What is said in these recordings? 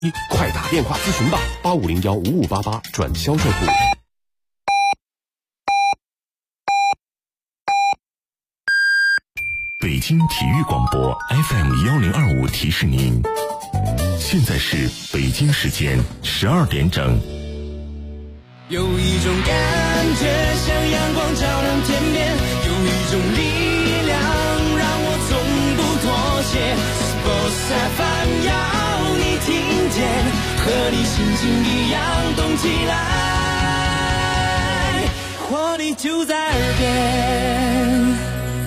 快打电话咨询吧，85015588转销售部。 北京体育广播 FM1025提示您，现在是北京时间12点整。 有一种感觉像阳光照亮天边，有一种力量让我从不妥协。Sports FM 要你听见，和你心情一样动起来，活力就在耳边。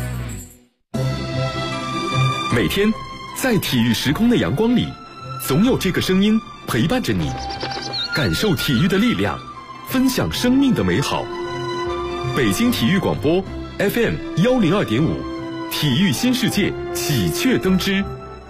每天在体育时空的阳光里，总有这个声音陪伴着你，感受体育的力量，分享生命的美好。北京体育广播 FM102.5，体育新世界喜鹊登枝。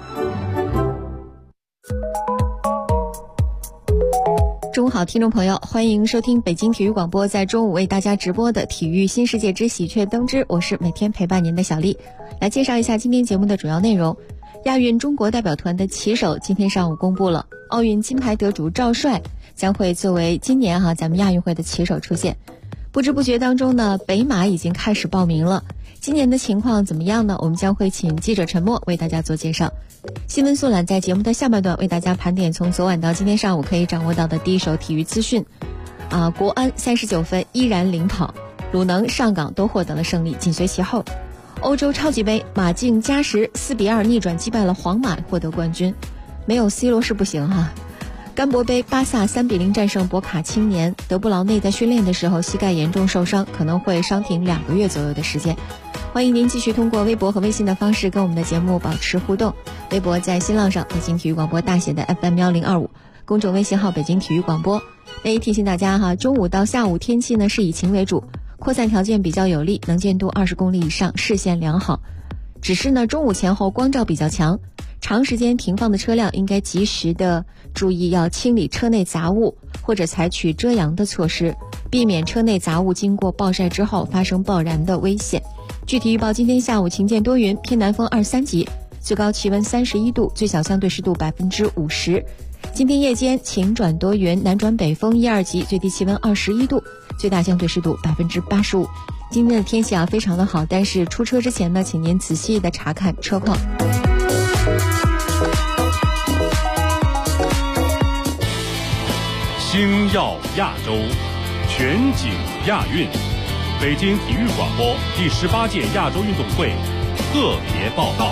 中午好，听众朋友，欢迎收听北京体育广播在中午为大家直播的体育新世界之喜鹊登枝，我是每天陪伴您的小丽。来介绍一下今天节目的主要内容。亚运中国代表团的旗手今天上午公布了，奥运金牌得主赵帅将会作为今年咱们亚运会的旗手出现。不知不觉当中呢，北马已经开始报名了。今年的情况怎么样呢？我们将会请记者陈默为大家做介绍。新闻速览在节目的下半段为大家盘点从昨晚到今天上午可以掌握到的第一手体育资讯。国安39分依然领跑，鲁能、上港都获得了胜利，紧随其后。欧洲超级杯，马竞加时4-2逆转击败了皇马，获得冠军。没有 C 罗是不行哈。甘博杯，巴萨3-0战胜博卡青年。德布劳内在训练的时候膝盖严重受伤，可能会伤停2个月左右的时间。欢迎您继续通过微博和微信的方式跟我们的节目保持互动。微博在新浪上北京体育广播大写的 FM1025，公众微信号北京体育广播。提醒大家中午到下午天气呢是以晴为主，扩散条件比较有利，能见度20公里以上，视线良好。只是呢中午前后光照比较强，长时间停放的车辆应该及时的注意要清理车内杂物，或者采取遮阳的措施，避免车内杂物经过暴晒之后发生爆燃的危险。具体预报，今天下午晴间多云，偏南风2-3级，最高气温31度，最小相对湿度50%。今天夜间晴转多云，南转北风1-2级，最低气温21度，最大相对湿度85%。今天的天气非常的好，但是出车之前呢，请您仔细的查看车况。 星耀亚洲，全景亚运。北京体育广播第18届亚洲运动会特别报道。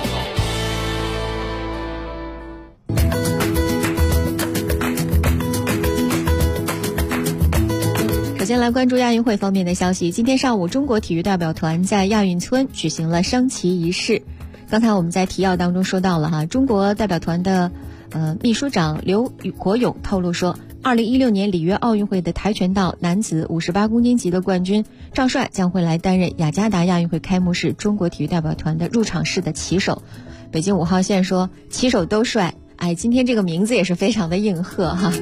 首先来关注亚运会方面的消息。今天上午，中国体育代表团在亚运村举行了升旗仪式。刚才我们在提要当中说到了中国代表团的秘书长刘国勇透露说，2016年里约奥运会的跆拳道男子58公斤级的冠军赵帅将会来担任雅加达亚运会开幕式中国体育代表团的入场式的旗手。北京5号线说旗手都帅，今天这个名字也是非常的应和哈。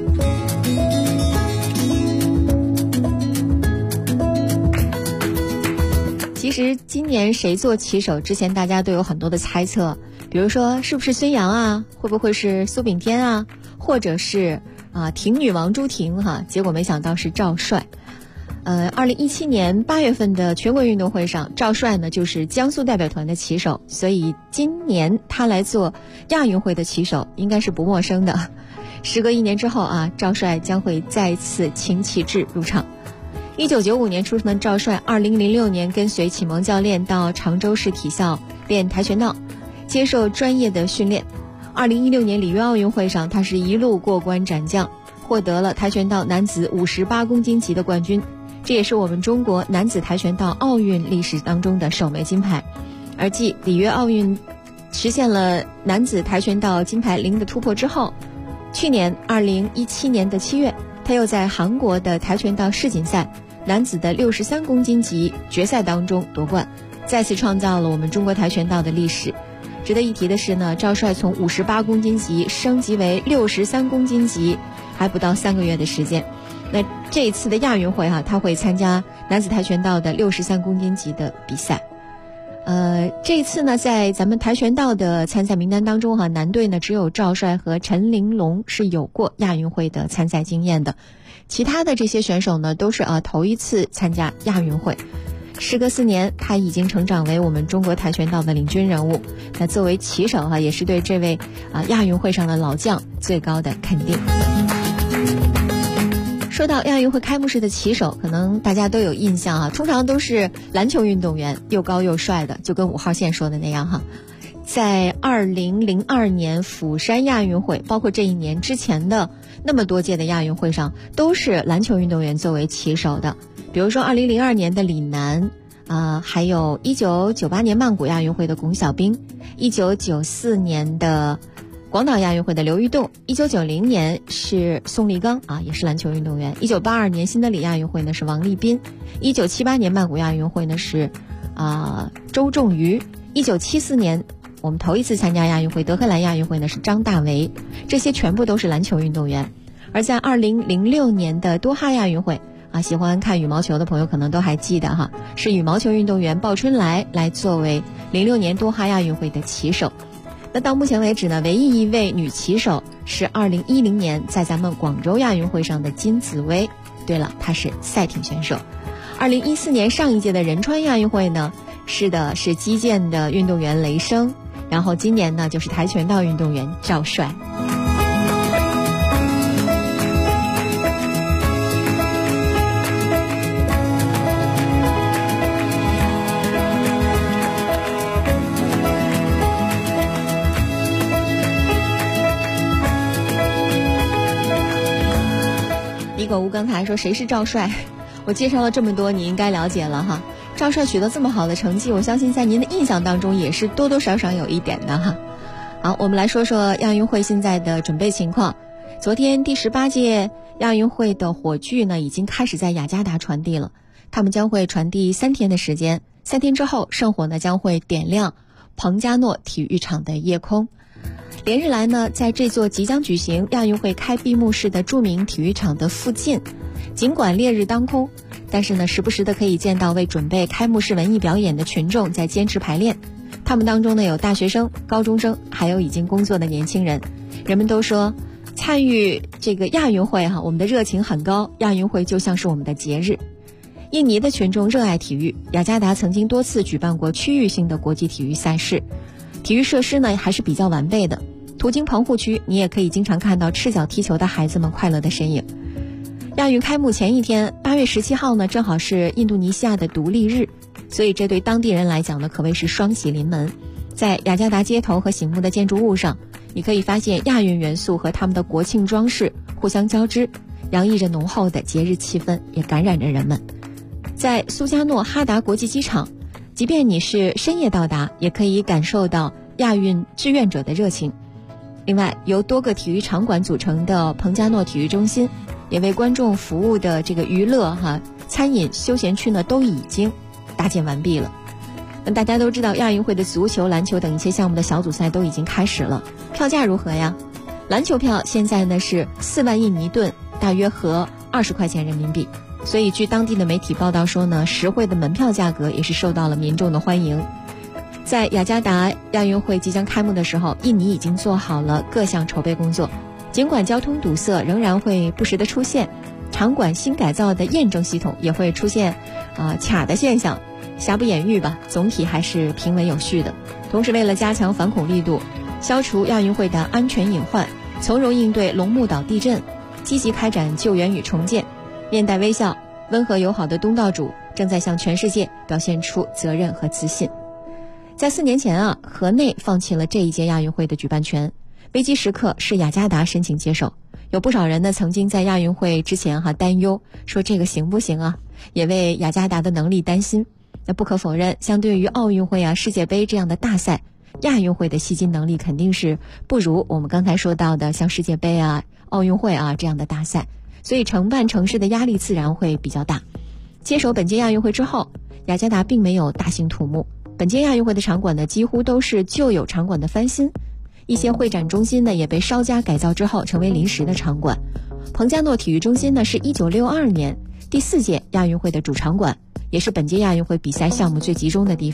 其实今年谁做旗手之前大家都有很多的猜测，比如说是不是孙杨会不会是苏炳添或者是婷女王朱婷结果没想到是赵帅。2017年8月份的全国运动会上，赵帅呢就是江苏代表团的旗手，所以今年他来做亚运会的旗手应该是不陌生的。时隔1年之后赵帅将会再次擎旗帜入场。1995年出生的赵帅，2006年跟随启蒙教练到常州市体校练跆拳道，接受专业的训练。2016年里约奥运会上，他是一路过关斩将，获得了跆拳道男子58公斤级的冠军，这也是我们中国男子跆拳道奥运历史当中的首枚金牌。而继里约奥运实现了男子跆拳道金牌0的突破之后，去年2017年的7月，他又在韩国的跆拳道世锦赛男子的63公斤级决赛当中夺冠，再次创造了我们中国跆拳道的历史。值得一提的是呢，赵帅从58公斤级升级为63公斤级，还不到3个月的时间。那这一次的亚运会他会参加男子跆拳道的63公斤级的比赛。 这一次呢，在咱们跆拳道的参赛名单当中男队呢只有赵帅和陈玲珑是有过亚运会的参赛经验的，其他的这些选手呢都是头一次参加亚运会。时隔4年，他已经成长为我们中国跆拳道的领军人物。那作为旗手也是对这位亚运会上的老将最高的肯定。说到亚运会开幕式的旗手，可能大家都有印象通常都是篮球运动员，又高又帅的，就跟5号线说的那样在2002年釜山亚运会，包括这一年之前的那么多届的亚运会上，都是篮球运动员作为旗手的。比如说2002年的李楠还有1998年曼谷亚运会的龚小彬，1994年的广岛亚运会的刘玉栋，1990年是宋立刚也是篮球运动员，1982年新德里亚运会呢是王励彬，1978年曼谷亚运会呢是周仲瑜，1974年我们头一次参加亚运会德黑兰亚运会呢是张大为，这些全部都是篮球运动员。而在2006年的多哈亚运会喜欢看羽毛球的朋友可能都还记得是羽毛球运动员鲍春来作为06年多哈亚运会的旗手。那到目前为止呢，唯一一位女旗手是2010年在咱们广州亚运会上的金紫薇。对了，她是赛艇选手。2014年上一届的仁川亚运会呢，是击剑的运动员雷声，然后今年呢就是跆拳道运动员赵帅。狗屋刚才说谁是赵帅，我介绍了这么多，你应该了解了赵帅取得这么好的成绩，我相信在您的印象当中也是多多少少有一点的好，我们来说说亚运会现在的准备情况。昨天第18届亚运会的火炬呢已经开始在雅加达传递了，他们将会传递3天的时间，3天之后圣火呢将会点亮彭加诺体育场的夜空。连日来呢，在这座即将举行亚运会开闭幕式的著名体育场的附近，尽管烈日当空，但是呢，时不时的可以见到为准备开幕式文艺表演的群众在坚持排练。他们当中呢，有大学生、高中生，还有已经工作的年轻人。人们都说，参与这个亚运会我们的热情很高，亚运会就像是我们的节日。印尼的群众热爱体育，雅加达曾经多次举办过区域性的国际体育赛事，体育设施呢还是比较完备的。途经棚户区，你也可以经常看到赤脚踢球的孩子们快乐的身影。亚运开幕前一天，8月17号呢，正好是印度尼西亚的独立日，所以这对当地人来讲呢，可谓是双喜临门。在雅加达街头和醒目的建筑物上，你可以发现亚运元素和他们的国庆装饰互相交织，洋溢着浓厚的节日气氛，也感染着人们。在苏加诺哈达国际机场，即便你是深夜到达，也可以感受到亚运志愿者的热情。另外，由多个体育场馆组成的彭加诺体育中心，也为观众服务的这个娱乐餐饮休闲区呢，都已经搭建完毕了。那大家都知道，亚运会的足球、篮球等一些项目的小组赛都已经开始了。票价如何呀？篮球票现在呢是4万印尼盾，大约合20块钱人民币。所以据当地的媒体报道说呢，实惠的门票价格也是受到了民众的欢迎。在雅加达亚运会即将开幕的时候，印尼已经做好了各项筹备工作。尽管交通堵塞仍然会不时的出现，场馆新改造的验证系统也会出现卡的现象，瑕不掩瑜吧，总体还是平稳有序的。同时为了加强反恐力度，消除亚运会的安全隐患，从容应对龙目岛地震，积极开展救援与重建，面带微笑、温和友好的东道主正在向全世界表现出责任和自信。在4年前河内放弃了这一届亚运会的举办权，危机时刻是雅加达申请接手。有不少人呢曾经在亚运会之前担忧，说这个行不行也为雅加达的能力担心。那不可否认，相对于奥运会世界杯这样的大赛，亚运会的吸金能力肯定是不如我们刚才说到的像世界杯奥运会这样的大赛，所以承办城市的压力自然会比较大。接手本届亚运会之后，雅加达并没有大兴土木，本届亚运会的场馆呢几乎都是旧有场馆的翻新，一些会展中心呢也被稍加改造之后成为临时的场馆。彭加诺体育中心呢是1962年第4届亚运会的主场馆，也是本届亚运会比赛项目最集中的地方。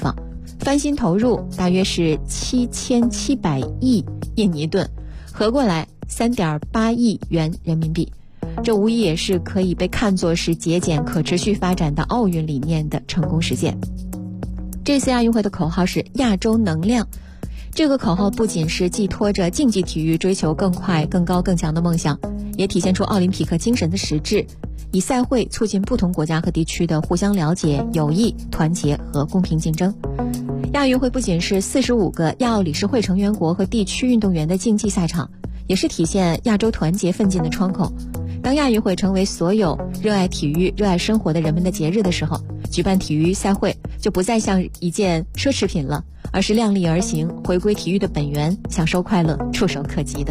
翻新投入大约是7700亿印尼盾，合过来3.8亿元人民币。这无疑也是可以被看作是节俭可持续发展的奥运理念的成功实践。这次亚运会的口号是亚洲能量，这个口号不仅是寄托着竞技体育追求更快、更高、更强的梦想，也体现出奥林匹克精神的实质，以赛会促进不同国家和地区的互相了解、友谊、团结和公平竞争。亚运会不仅是45个亚奥理事会成员国和地区运动员的竞技赛场，也是体现亚洲团结奋进的窗口。当亚运会成为所有热爱体育、热爱生活的人们的节日的时候，举办体育赛会就不再像一件奢侈品了，而是量力而行，回归体育的本源，享受快乐，触手可及的。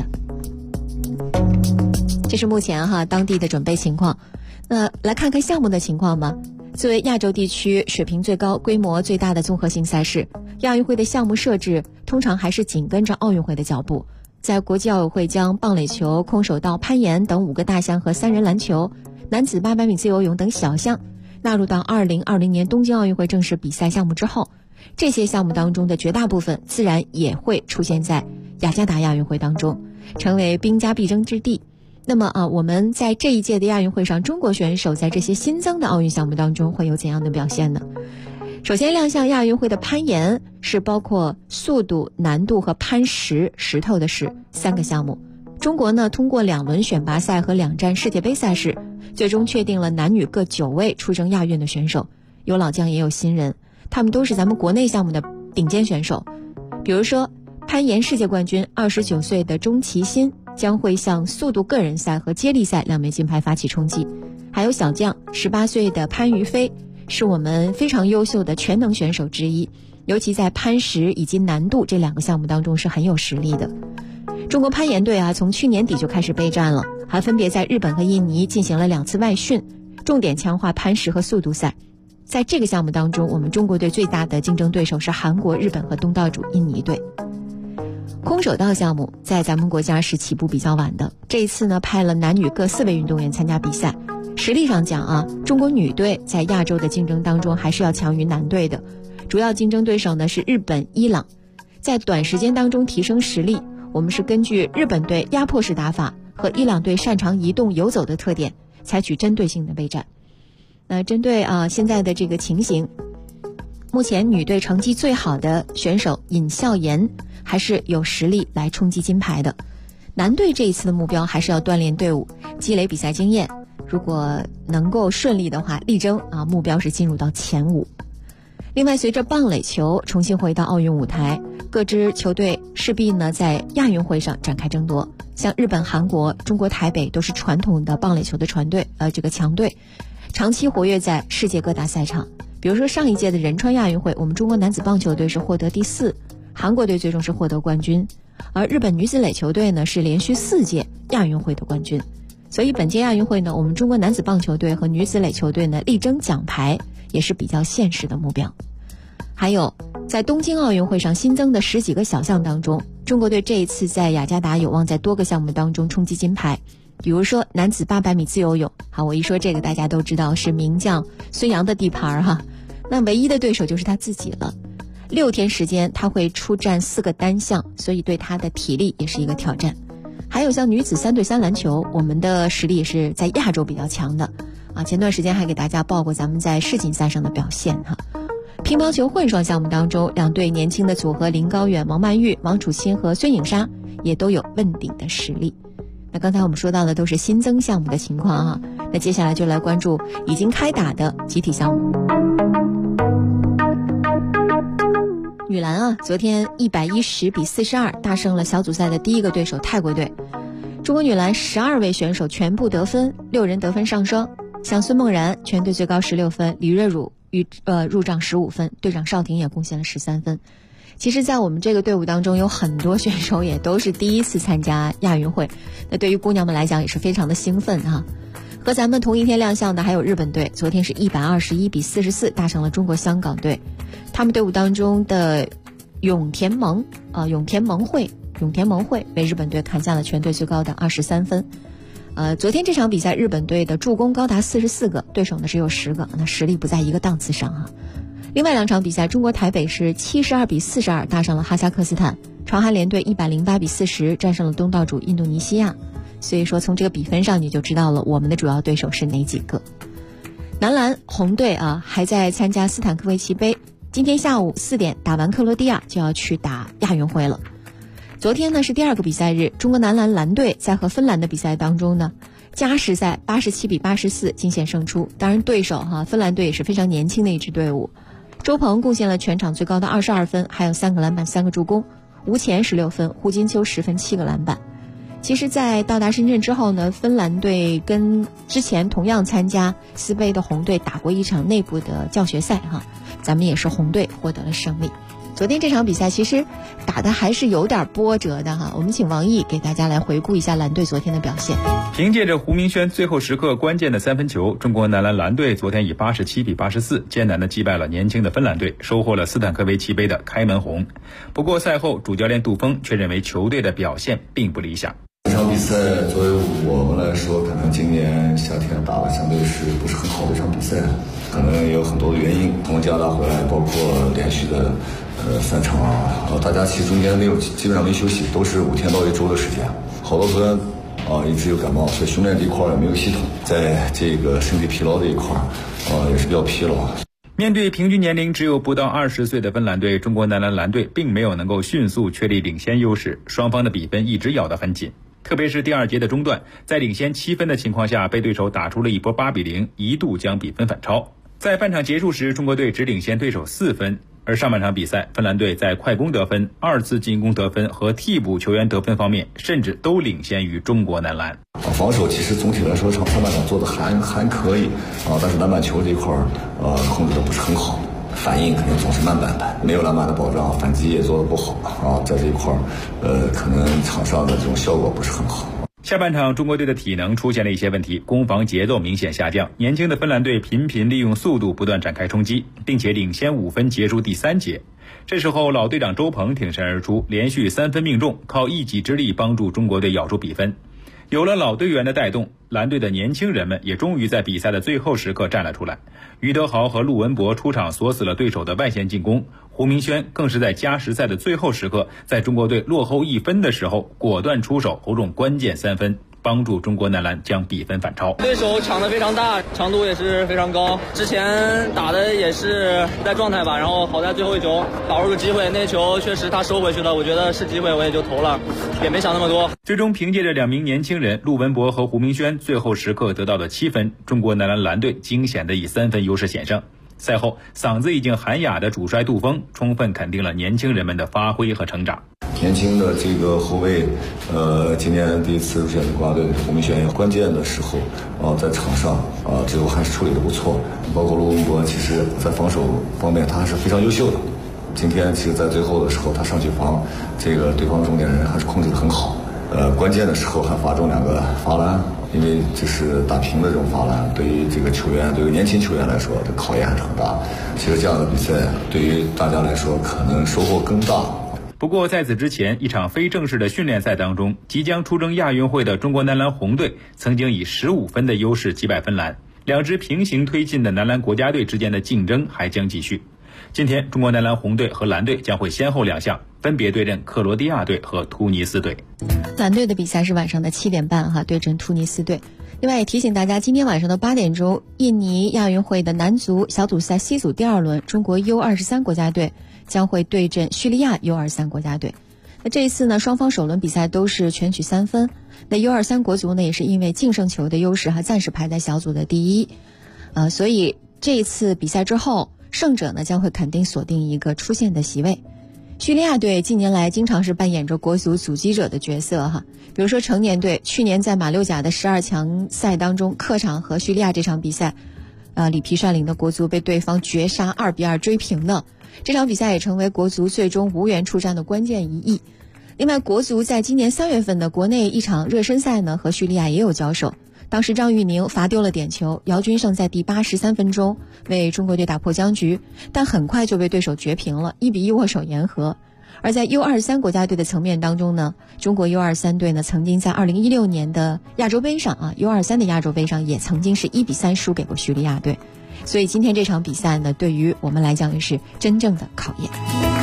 这是目前当地的准备情况。那来看看项目的情况吧。作为亚洲地区水平最高、规模最大的综合性赛事，亚运会的项目设置通常还是紧跟着奥运会的脚步。在国际奥委会将棒垒球、空手道、攀岩等5个大项和3人篮球、男子800米自由泳等小项纳入到2020年东京奥运会正式比赛项目之后，这些项目当中的绝大部分自然也会出现在雅加达亚运会当中，成为兵家必争之地。那么我们在这一届的亚运会上，中国选手在这些新增的奥运项目当中会有怎样的表现呢？首先亮相亚运会的攀岩是包括速度、难度和攀石头的石3个项目。中国呢通过2轮选拔赛和2站世界杯赛事，最终确定了男女各9位出征亚运的选手，有老将也有新人，他们都是咱们国内项目的顶尖选手。比如说攀岩世界冠军29岁的钟其鑫将会向速度个人赛和接力赛2枚金牌发起冲击，还有小将18岁的潘于飞是我们非常优秀的全能选手之一，尤其在攀石以及难度这2个项目当中是很有实力的。中国攀岩队从去年底就开始备战了，还分别在日本和印尼进行了2次外训，重点强化攀石和速度赛。在这个项目当中，我们中国队最大的竞争对手是韩国、日本和东道主印尼队。空手道项目在咱们国家是起步比较晚的，这一次呢派了男女各4位运动员参加比赛。实力上讲中国女队在亚洲的竞争当中还是要强于男队的，主要竞争对手呢是日本、伊朗。在短时间当中提升实力，我们是根据日本队压迫式打法和伊朗队擅长移动游走的特点，采取针对性的备战。针对现在的这个情形，目前女队成绩最好的选手尹孝妍还是有实力来冲击金牌的。男队这一次的目标还是要锻炼队伍，积累比赛经验，如果能够顺利的话，力争目标是进入到前5。另外，随着棒垒球重新回到奥运舞台，各支球队势必呢在亚运会上展开争夺。像日本、韩国、中国台北都是传统的棒垒球的强队，长期活跃在世界各大赛场。比如说上一届的仁川亚运会，我们中国男子棒球队是获得第4，韩国队最终是获得冠军，而日本女子垒球队呢是连续4届亚运会的冠军。所以本届亚运会呢，我们中国男子棒球队和女子垒球队呢力争奖牌，也是比较现实的目标。还有在东京奥运会上新增的10几个小项当中，中国队这一次在雅加达有望在多个项目当中冲击金牌。比如说男子800米自由泳，我一说这个大家都知道是名将孙杨的地盘那唯一的对手就是他自己了。6天时间他会出战4个单项，所以对他的体力也是一个挑战。还有像女子3对3篮球，我们的实力也是在亚洲比较强的前段时间还给大家报过咱们在世锦赛上的表现乒乓球混双项目当中，2对年轻的组合林高远、王曼玉、王楚钦和孙颖莎也都有问鼎的实力。那刚才我们说到的都是新增项目的情况那接下来就来关注已经开打的集体项目。女篮昨天110比42大胜了小组赛的第1个对手泰国队。中国女篮12位选手全部得分，6人得分上双，像孙梦然全队最高16分，李瑞汝入账15分，队长邵婷也贡献了13分。其实在我们这个队伍当中有很多选手也都是第一次参加亚运会，那对于姑娘们来讲也是非常的兴奋和咱们同一天亮相的还有日本队，昨天是121比44大胜了中国香港队。他们队伍当中的永田萌惠为日本队砍下了全队最高的23分。昨天这场比赛日本队的助攻高达44个，对手呢只有10个，那实力不在一个档次上另外2场比赛，中国台北是72-42大胜了哈萨克斯坦，朝韩联队108-40战胜了东道主印度尼西亚。所以说从这个比分上你就知道了我们的主要对手是哪几个。男篮红队还在参加斯坦科维奇杯，今天下午4点打完克罗地亚就要去打亚运会了。昨天呢是第2个比赛日，中国男篮蓝队在和芬兰的比赛当中呢，加时赛87-84惊险胜出。当然对手芬兰队也是非常年轻的一支队伍，周鹏贡献了全场最高的22分，还有3个篮板3个助攻，吴前16分，胡金秋10分7个篮板。其实在到达深圳之后呢，芬兰队跟之前同样参加斯杯的红队打过一场内部的教学赛咱们也是红队获得了胜利。昨天这场比赛其实打的还是有点波折的我们请王毅给大家来回顾一下蓝队昨天的表现。 凭借着胡明轩最后时刻关键的3分球，中国男篮蓝队昨天以87-84艰难地击败了年轻的芬兰队，收获了斯坦科维奇杯的开门红。不过赛后主教练杜锋却认为球队的表现并不理想。 这场比赛作为我们来说，可能今年夏天打的相对是不是很好的一场比赛，可能也有很多的原因。从加拿大回来，包括连续的3场大家其实中间基本上没休息，都是5天到1周的时间。好多球员一直有感冒，所以训练这一块也没有系统，在这个身体疲劳这一块也是比较疲劳。 面对平均年龄只有不到20岁的芬兰队，中国男篮蓝队并没有能够迅速确立领先优势，双方的比分一直咬得很紧。特别是第2节的中段，在领先7分的情况下，被对手打出了一波8-0，一度将比分反超。在半场结束时，中国队只领先对手4分，而上半场比赛，芬兰队在快攻得分、2次进攻得分和替补球员得分方面，甚至都领先于中国男篮。 防守其实总体来说，上半场做的还可以但是篮板球这一块控制的不是很好，反应肯定总是慢半拍，没有篮板的保障，反击也做得不好在这一块可能场上的这种效果不是很好。 下半场中国队的体能出现了一些问题，攻防节奏明显下降，年轻的芬兰队频频利用速度不断展开冲击，并且领先5分结束第3节。这时候老队长周鹏挺身而出，连续3分命中，靠一己之力帮助中国队咬住比分。有了老队员的带动，蓝队的年轻人们也终于在比赛的最后时刻站了出来。于德豪和陆文博出场锁死了对手的外线进攻，胡明轩更是在加时赛的最后时刻，在中国队落后1分的时候果断出手投中关键3分，帮助中国男篮将比分反超。 对手抢得非常大，强度也是非常高，之前打的也是不在状态吧，然后好在最后一球把握个机会，那球确实他收回去了，我觉得是机会我也就投了，也没想那么多。 最终凭借着2名年轻人陆文博和胡明轩最后时刻得到的7分，中国男篮蓝队惊险的以3分优势险胜。赛后嗓子已经喊哑的主帅杜锋充分肯定了年轻人们的发挥和成长。 年轻的这个后卫今年第一次入选国家队，胡明轩关键的时候在场上最后还是处理的不错，包括陆文博其实在防守方面他还是非常优秀的。今天其实在最后的时候他上去防这个对方重点人还是控制得很好，关键的时候还罚中2个罚篮，因为这是打平的这种罚篮，对于这个球员，对于年轻球员来说，这考验还是很大。其实这样的比赛对于大家来说可能收获更大。 不过在此之前，一场非正式的训练赛当中，即将出征亚运会的中国男篮红队曾经以15分的优势击败芬兰，两支平行推进的男篮国家队之间的竞争还将继续。今天中国男篮红队和蓝队将会先后亮相，分别对阵克罗地亚队和突尼斯队。 蓝队的比赛是晚上的7点半对阵突尼斯队。另外也提醒大家，今天晚上的8点钟，印尼亚运会的男足小组赛 C 组第2轮，中国 U23 国家队将会对阵叙利亚 U23 国家队。那这一次呢，双方首轮比赛都是全取3分。那 U23 国足呢，也是因为净胜球的优势暂时排在小组的第1，所以这一次比赛之后，胜者呢将会肯定锁定一个出线的席位。叙利亚队近年来经常是扮演着国足阻击者的角色比如说成年队去年在马六甲的12强赛当中，客场和叙利亚这场比赛，里皮率领的国足被对方绝杀2-2追平的。这场比赛也成为国足最终无缘出战的关键一役。另外，国足在今年3月份的国内一场热身赛呢，和叙利亚也有交手。当时张玉宁罚丢了点球，姚军胜在第83分钟为中国队打破僵局，但很快就被对手绝平了，1-1握手言和。而在 U23 国家队的层面当中呢，中国 U23 队呢曾经在2016年的亚洲杯上U23 的亚洲杯上也曾经是1-3输给过叙利亚队。 所以今天这场比赛呢，对于我们来讲也是真正的考验。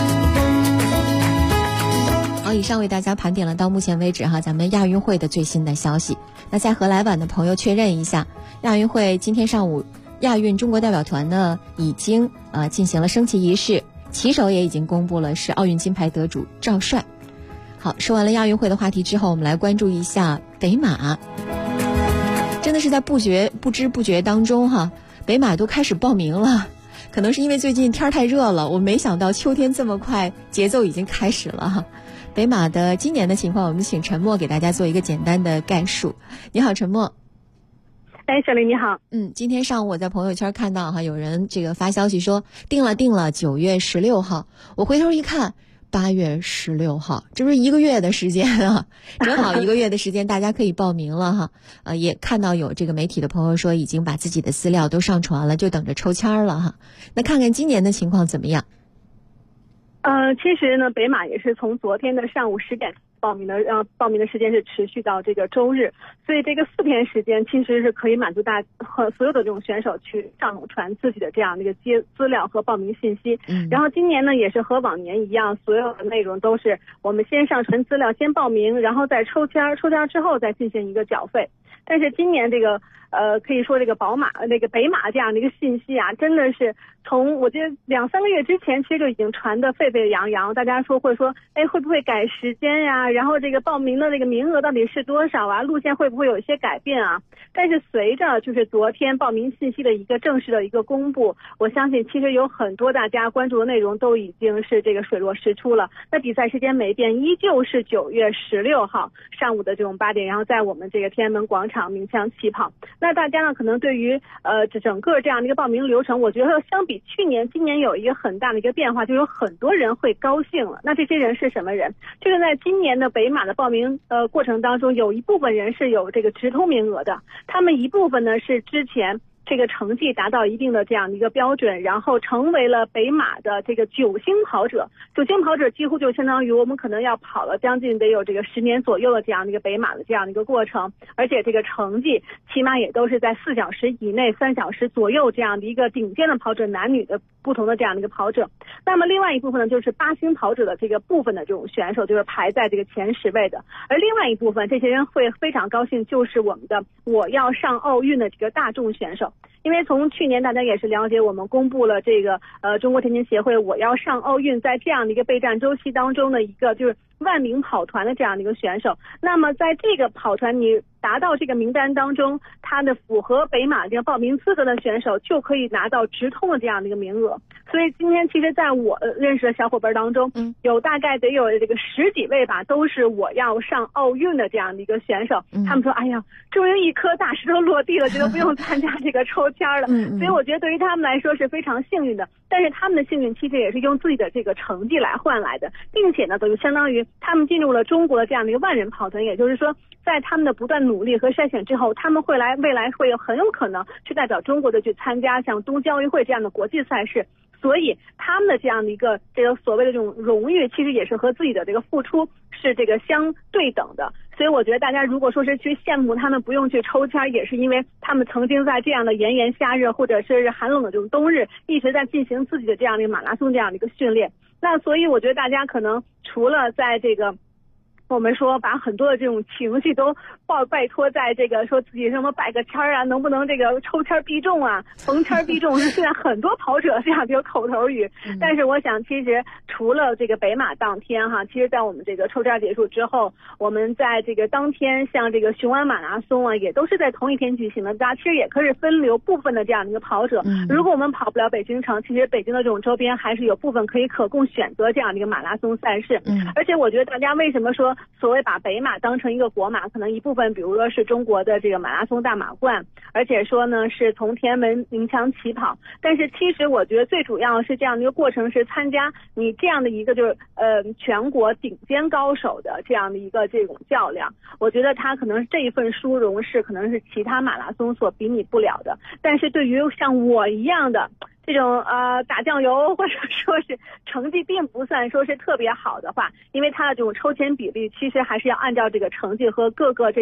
好，以上为大家盘点了到目前为止咱们亚运会的最新的消息。那在荷兰版的朋友确认一下，亚运会今天上午亚运中国代表团呢已经进行了升旗仪式，旗手也已经公布了，是奥运金牌得主赵帅。好，说完了亚运会的话题之后，我们来关注一下北马。真的是在不知不觉当中北马都开始报名了。可能是因为最近天太热了，我没想到秋天这么快节奏已经开始了北马的今年的情况，我们请陈默给大家做一个简单的概述。你好，陈默。 小林你好。 今天上午我在朋友圈看到有人这个发消息说定了9月16号，我回头一看8月16号，这不是1个月的时间正好1个月的时间，大家可以报名了也看到有这个媒体的朋友说已经把自己的资料都上传了，就等着抽签了那看看今年的情况怎么样？ 其实呢，北马也是从昨天的上午10点报名的时间是持续到这个周日，所以这个4天时间其实是可以满足所有的这种选手去上传自己的这样的一个资料和报名信息。然后今年呢也是和往年一样，所有的内容都是我们先上传资料，先报名，然后再抽签之后再进行一个缴费。但是今年这个可以说这个北马这样的一个信息真的是从我觉得2-3个月之前其实就已经传得沸沸扬扬，大家会说会不会改时间呀，然后这个报名的这个名额到底是多少路线会不会有一些改变但是随着就是昨天报名信息的一个正式的一个公布，我相信其实有很多大家关注的内容都已经是这个水落石出了。那比赛时间没变，依旧是9月16号上午的这种8点，然后在我们这个天安门广场鸣枪起跑。那大家呢可能对于整个这样的一个报名流程，我觉得相比去年，今年有一个很大的一个变化，就有很多人会高兴了。那这些人是什么人？就是在今年的北马的报名过程当中，有一部分人是有这个直通名额的，他们一部分呢是之前这个成绩达到一定的这样的一个标准，然后成为了北马的这个9星跑者。9星跑者几乎就相当于我们可能要跑了将近得有这个10年左右的这样的一个北马的这样的一个过程，而且这个成绩起码也都是在4小时以内、3小时左右这样的一个顶尖的跑者，男女的不同的这样的一个跑者。那么另外一部分呢，就是8星跑者的这个部分的这种选手，就是排在这个前10位的。而另外一部分这些人会非常高兴，就是我们的我要上奥运的这个大众选手。因为从去年大家也是了解，我们公布了这个中国田径协会我要上奥运在这样的一个备战周期当中的一个就是万名跑团的这样的一个选手。那么在这个跑团你达到这个名单当中，他的符合北马这个报名资格的选手就可以拿到直通的这样的一个名额。所以今天其实在我认识的小伙伴当中，有大概得有这个10几位吧，都是我要上奥运的这样的一个选手。他们说哎呀，终于一颗大石头落地了，觉得不用参加这个抽签了。所以我觉得对于他们来说是非常幸运的，但是他们的幸运其实也是用自己的这个成绩来换来的，并且呢就相当于他们进入了中国的这样的一个万人跑团，也就是说在他们的不断努力和筛选之后，他们未来会很有可能去代表中国的去参加像冬季奥运会这样的国际赛事。所以他们的这样的一个这个所谓的这种荣誉，其实也是和自己的这个付出是这个相对等的。所以我觉得大家如果说是去羡慕他们不用去抽签，也是因为他们曾经在这样的炎炎夏日或者是寒冷的这种冬日一直在进行自己的这样的马拉松这样的一个训练。那所以我觉得大家可能除了在这个我们说把很多的这种情绪都拜托在这个说自己什么摆个签能不能这个抽签必中逢签必中，是现在很多跑者这样的一个口头语。但是我想其实除了这个北马当天其实在我们这个抽签结束之后，我们在这个当天像这个雄安马拉松也都是在同一天举行的，大家其实也可以分流部分的这样的一个跑者。如果我们跑不了北京城，其实北京的这种周边还是有部分可以可供选择这样的一个马拉松赛事。而且我觉得大家为什么说所谓把北马当成一个国马，可能一部分比如说是中国的这个马拉松大满贯，而且说呢是从天安门鸣枪起跑，但是其实我觉得最主要是这样的一个过程是参加你这样的一个就是全国顶尖高手的这样的一个这种较量。我觉得他可能这一份殊荣是可能是其他马拉松所比拟不了的。但是对于像我一样的这种打酱油或者说是成绩并不算说是特别好的话，因为他的这种抽签比例其实还是要按照这个成绩和各个这个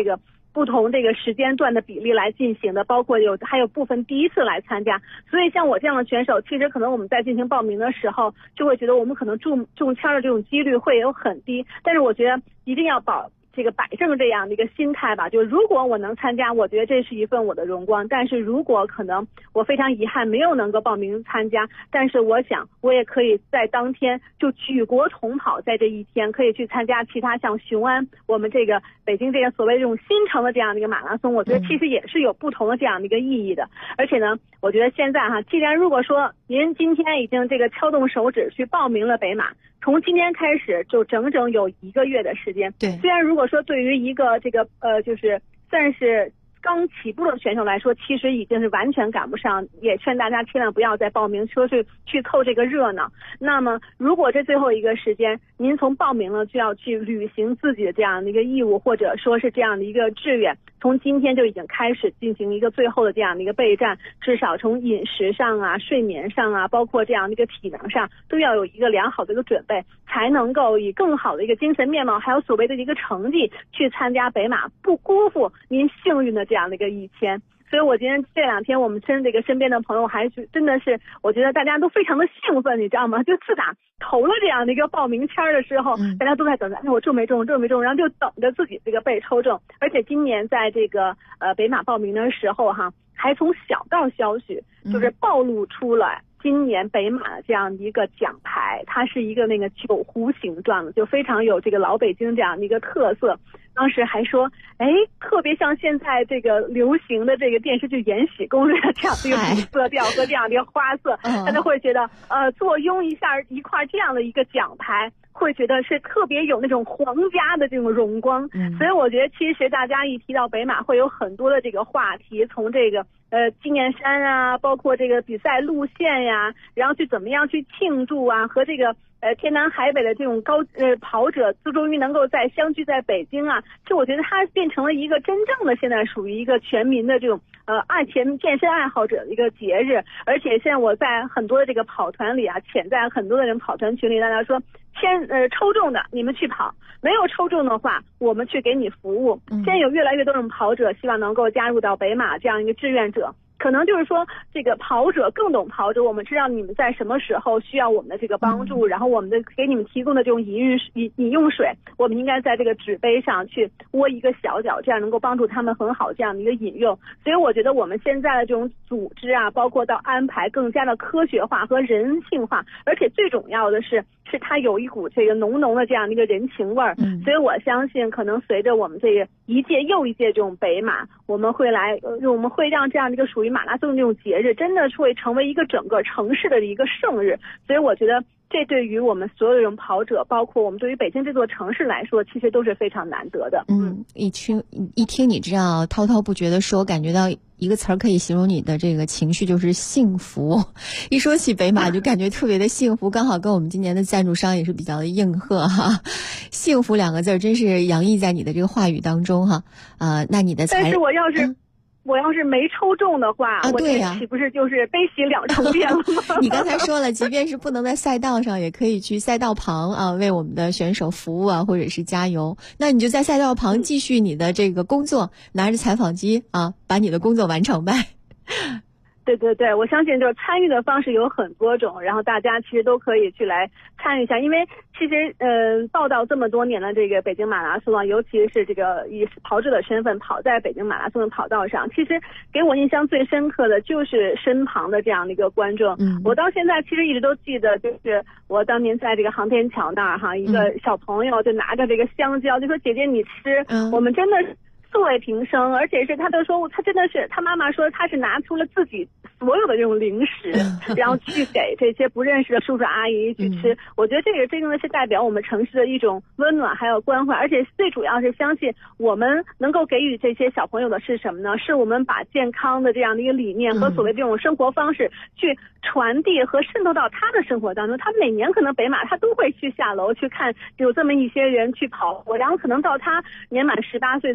不同这个时间段的比例来进行的，包括还有部分第一次来参加。所以像我这样的选手，其实可能我们在进行报名的时候，就会觉得我们可能中签的这种几率会有很低，但是我觉得一定要摆正这样的一个心态吧，就是如果我能参加，我觉得这是一份我的荣光，但是如果可能我非常遗憾没有能够报名参加，但是我想我也可以在当天就举国同跑，在这一天可以去参加其他像雄安我们这个北京这个所谓这种新城的这样的一个马拉松，我觉得其实也是有不同的这样的一个意义的。而且呢，我觉得现在既然如果说您今天已经这个敲动手指去报名了北马，从今天开始就整整有1个月的时间。 对， 虽然如果说对于一个这个就是算是刚起步的选手来说，其实已经是完全赶不上，也劝大家千万不要再报名，说是去凑这个热闹。那么如果这最后一个时间您从报名了就要去履行自己的这样的一个义务，或者说是这样的一个志愿，从今天就已经开始进行一个最后的这样的一个备战，至少从饮食上啊、睡眠上啊，包括这样的一个体能上，都要有一个良好的一个准备，才能够以更好的一个精神面貌，还有所谓的一个成绩去参加北马，不辜负您幸运的这样的一个1000。所以我今天这2天我们身边的朋友还是真的是，我觉得大家都非常的兴奋，你知道吗？就自打投了这样的一个报名签的时候，大家都在等着，我中没中，然后就等着自己这个被抽中。而且今年在这个北马报名的时候还从小道消息就是暴露出了今年北马的这样的一个奖牌，它是一个那个9弧形状的，就非常有这个老北京这样的一个特色。当时还说，特别像现在这个流行的这个电视剧《延禧攻略》这样的一个主色调和这样的一个花色，大家会觉得坐拥一块这样的一个奖牌，会觉得是特别有那种皇家的这种荣光。所以我觉得其实大家一提到北马，会有很多的这个话题，从这个纪念衫啊，包括这个比赛路线呀，然后去怎么样去庆祝啊，和这个天南海北的这种跑者终于能够相聚在北京啊，就我觉得它变成了一个真正的现在属于一个全民的这种健身爱好者的一个节日。而且现在我在很多的这个跑团里潜在很多的人跑团群里，大家说抽中的你们去跑，没有抽中的话我们去给你服务。现在有越来越多种跑者希望能够加入到北马这样一个志愿者，可能就是说这个跑者更懂跑者，我们知道你们在什么时候需要我们的这个帮助，然后我们的给你们提供的这种饮用水，我们应该在这个纸杯上去窝一个小角，这样能够帮助他们很好这样的一个饮用。所以我觉得我们现在的这种组织啊，包括到安排更加的科学化和人性化，而且最重要的是它有一股这个浓浓的这样的一个人情味儿。所以我相信可能随着我们这个一届又一届这种北马，我们会让这样的一个属于马拉松的这种节日真的会成为一个整个城市的一个盛日。所以我觉得这对于我们所有这种跑者，包括我们对于北京这座城市来说，其实都是非常难得的。 一听你这样滔滔不绝的说，感觉到一个词儿可以形容你的这个情绪，就是幸福。一说起北马就感觉特别的幸福，刚好跟我们今年的赞助商也是比较的应和幸福2个字真是洋溢在你的这个话语当中那你的但是我要是没抽中的话，我这岂不是就是悲喜2重天了吗？ 你刚才说了，即便是不能在赛道上，也可以去赛道旁为我们的选手服务或者是加油。那你就在赛道旁继续你的这个工作，拿着采访机把你的工作完成呗。 对，我相信就是参与的方式有很多种，然后大家其实都可以去来参与一下。因为其实报道这么多年的这个北京马拉松尤其是这个以跑者的身份跑在北京马拉松的跑道上，其实给我印象最深刻的就是身旁的这样的一个观众。我到现在其实一直都记得，就是我当年在这个航天桥那儿一个小朋友就拿着这个香蕉，就说姐姐你吃，我们真的是素未平生。而且是他都说他真的是，他妈妈说他是拿出了自己所有的这种零食然后去给这些不认识的叔叔阿姨去吃。我觉得这个真的是代表我们城市的一种温暖还有关怀，而且最主要是相信我们能够给予这些小朋友的是什么呢？是我们把健康的这样的一个理念和所谓这种生活方式去传递和渗透到他的生活当中。他每年可能北马他都会去下楼去看有这么一些人去跑步，然后可能到他年满18岁的时候，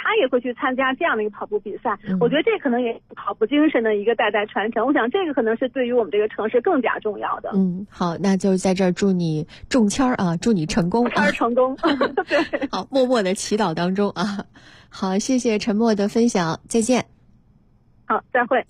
他也会去参加这样的一个跑步比赛。我觉得这可能也是跑步精神的一个代代传承。我想这个可能是对于我们这个城市更加重要的。 好，那就在这儿祝你中签啊，祝你成功， 成功。对， 好，默默的祈祷当中啊。好，谢谢陈默的分享，再见。 好，再会。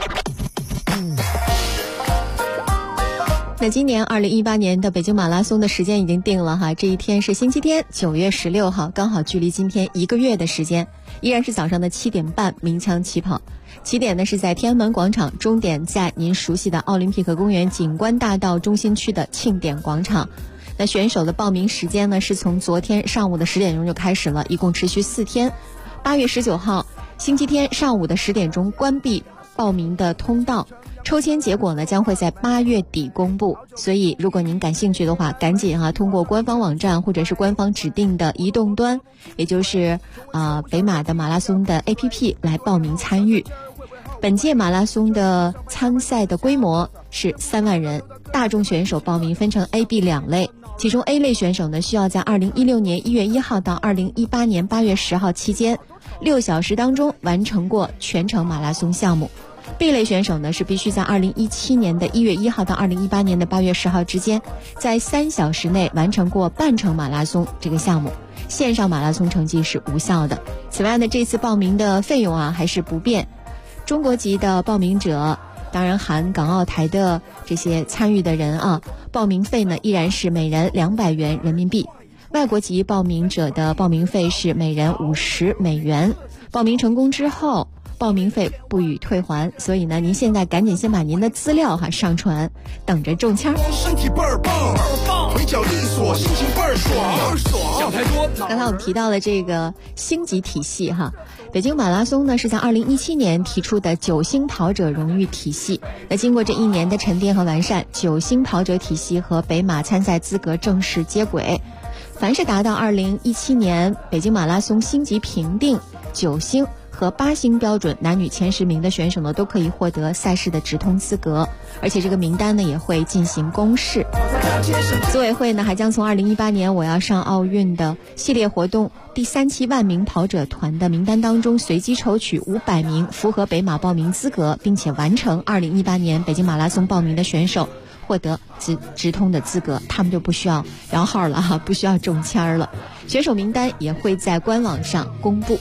那今年2018年的北京马拉松的时间已经定了哈，这一天是星期天，9月16号，刚好距离今天1个月的时间，依然是早上的7点半鸣枪起跑。起点呢是在天安门广场，终点在您熟悉的奥林匹克公园景观大道中心区的庆典广场。那选手的报名时间呢是从昨天上午的10点钟就开始了，一共持续4天。8月19号星期天上午的10点钟关闭报名的通道。抽签结果呢将会在8月底公布，所以如果您感兴趣的话，赶紧通过官方网站或者是官方指定的移动端，也就是北马的马拉松的 APP 来报名参与。本届马拉松的参赛的规模是3万人，大众选手报名分成 A、B 两类，其中 A 类选手呢需要在2016年1月1号到2018年8月10号期间6小时当中完成过全程马拉松项目。B 类选手呢是必须在2017年的1月1号到2018年的8月10号之间，在3小时内完成过半程马拉松这个项目，线上马拉松成绩是无效的。此外呢，这次报名的费用还是不变，中国籍的报名者，当然含港澳台的这些参与的人报名费呢依然是每人200元人民币，外国籍报名者的报名费是每人50美元，报名成功之后报名费不予退还，所以呢，您现在赶紧先把您的资料上传，等着中签。身体倍儿棒，腿脚利索，心情倍儿爽。想太多。刚才我们提到了这个星级体系北京马拉松呢是在2017年提出的9星跑者荣誉体系。那经过这1年的沉淀和完善，9星跑者体系和北马参赛资格正式接轨。凡是达到2017年北京马拉松星级评定9星和8星标准男女前10名的选手呢，都可以获得赛事的直通资格，而且这个名单呢也会进行公示。组委会呢还将从2018年我要上奥运的系列活动第3期万名跑者团的名单当中随机抽取500名符合北马报名资格并且完成2018年北京马拉松报名的选手获得直通的资格，他们就不需要摇号了不需要中签了。选手名单也会在官网上公布。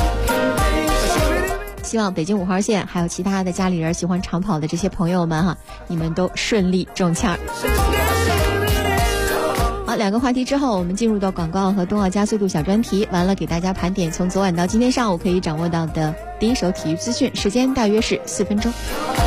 希望北京5号线还有其他的家里人喜欢长跑的这些朋友们你们都顺利中签。好，2个话题之后，我们进入到广告和冬奥加速度小专题，完了给大家盘点从昨晚到今天上午可以掌握到的第一手体育资讯，时间大约是4分钟。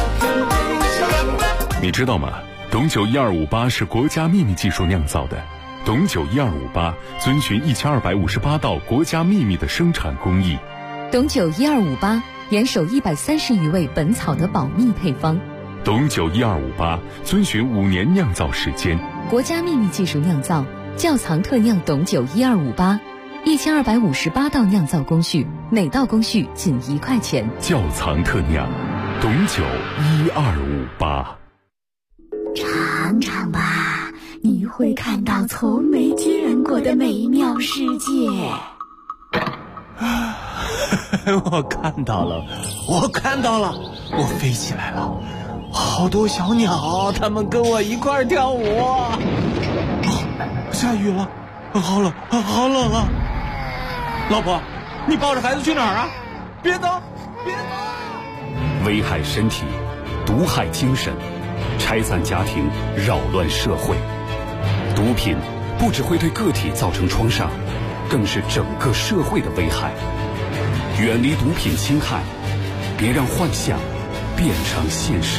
你知道吗？董酒1258是国家秘密技术酿造的。董酒1258遵循1258道国家秘密的生产工艺。 董酒1258严守130余味本草的保密配方。 董酒1258遵循5年酿造时间， 国家秘密技术酿造，窖藏特酿董酒1258，1258道酿造工序，每道工序仅1块钱。 窖藏特酿，董酒1258。 尝尝吧，你会看到从没见过的美妙世界。 我看到了，我飞起来了，好多小鸟，它们跟我一块跳舞。下雨了，好冷啊！老婆，你抱着孩子去哪儿啊？别走！ 危害身体，毒害精神，拆散家庭，扰乱社会。毒品不只会对个体造成创伤，更是整个社会的危害。远离毒品侵害，别让幻想变成现实。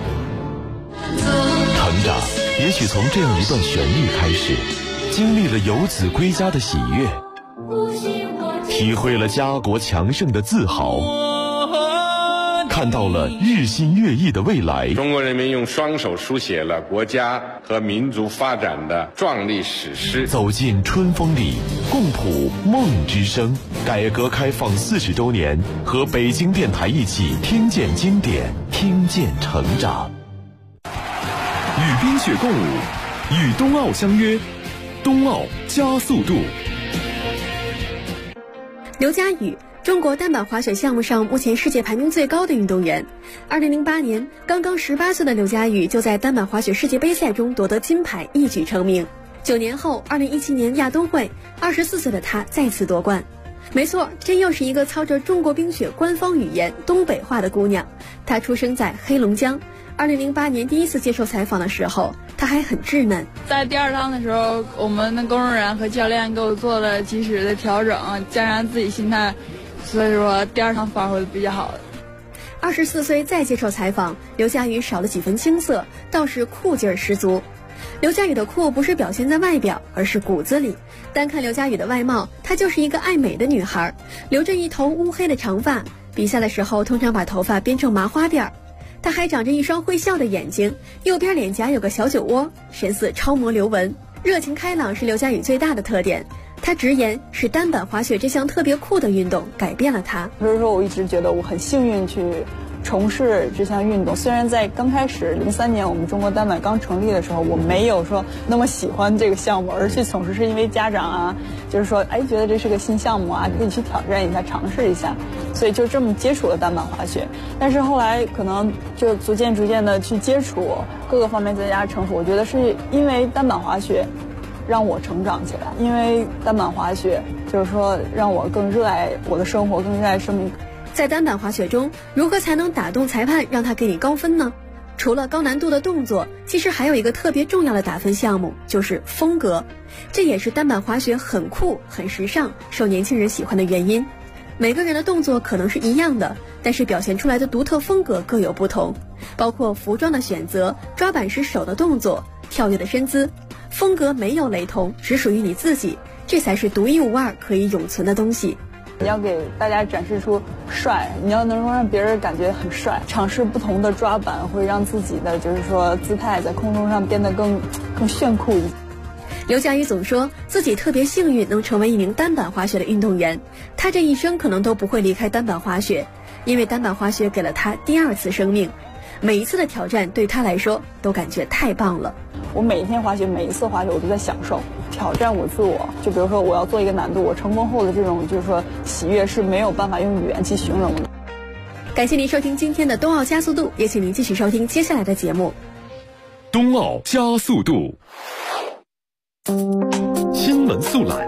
成长也许从这样一段旋律开始，经历了游子归家的喜悦，体会了家国强盛的自豪，看到了日新月异的未来。 中国人民用双手书写了国家和民族发展的壮丽史诗。 走进春风里，共谱梦之声。改革开放40周年，和北京电台一起听见经典，听见成长。 与冰雪共舞，与冬奥相约，冬奥加速度。 刘佳宇中国单板滑雪项目上目前世界排名最高的运动员。2008年，刚刚18岁的刘佳宇就在单板滑雪世界杯赛中夺得金牌，一举成名。9年后，2017年亚冬会，24岁的他再次夺冠。没错，这又是一个操着中国冰雪官方语言东北话的姑娘。她出生在黑龙江。2008年第一次接受采访的时候，她还很稚嫩。 在第2趟的时候，我们的工作人员和教练给我做了及时的调整，加上自己心态，所以说第2趟发挥的比较好。 24岁再接受采访，刘佳宇少了几分青涩，倒是酷劲儿十足。刘佳宇的酷不是表现在外表，而是骨子里。单看刘佳宇的外貌，她就是一个爱美的女孩，留着一头乌黑的长发，比赛的时候通常把头发编成麻花辫儿。她还长着一双会笑的眼睛，右边脸颊有个小酒窝，神似超模刘雯。热情开朗是刘佳宇最大的特点。她直言是单板滑雪这项特别酷的运动改变了她。 所以说我一直觉得我很幸运去从事这项运动。虽然在刚开始03年我们中国单板刚成立的时候，我没有说那么喜欢这个项目，而去从事是因为家长啊，就是说觉得这是个新项目啊，可以去挑战一下，尝试一下，所以就这么接触了单板滑雪。但是后来可能就逐渐的去接触各个方面增加成熟，我觉得是因为单板滑雪让我成长起来，因为单板滑雪就是说让我更热爱我的生活，更热爱生命。 在单板滑雪中，如何才能打动裁判让他给你高分呢？除了高难度的动作，其实还有一个特别重要的打分项目，就是风格。这也是单板滑雪很酷很时尚，受年轻人喜欢的原因。每个人的动作可能是一样的，但是表现出来的独特风格各有不同，包括服装的选择、抓板时手的动作、跳跃的身姿，风格没有雷同，只属于你自己，这才是独一无二可以永存的东西。 你要给大家展示出帅，你要能够让别人感觉很帅，尝试不同的抓板会让自己的就是说姿态在空中上变得更炫酷一些。 刘佳宇总说自己特别幸运能成为一名单板滑雪的运动员，他这一生可能都不会离开单板滑雪，因为单板滑雪给了他第2次生命。每一次的挑战对他来说都感觉太棒了。 我每一天滑雪，每一次滑雪我都在享受挑战我自我。就比如说我要做一个难度，我成功后的这种就是说喜悦是没有办法用语言去形容的。 感谢您收听今天的冬奥加速度，也请您继续收听接下来的节目。 冬奥加速度，新闻速览。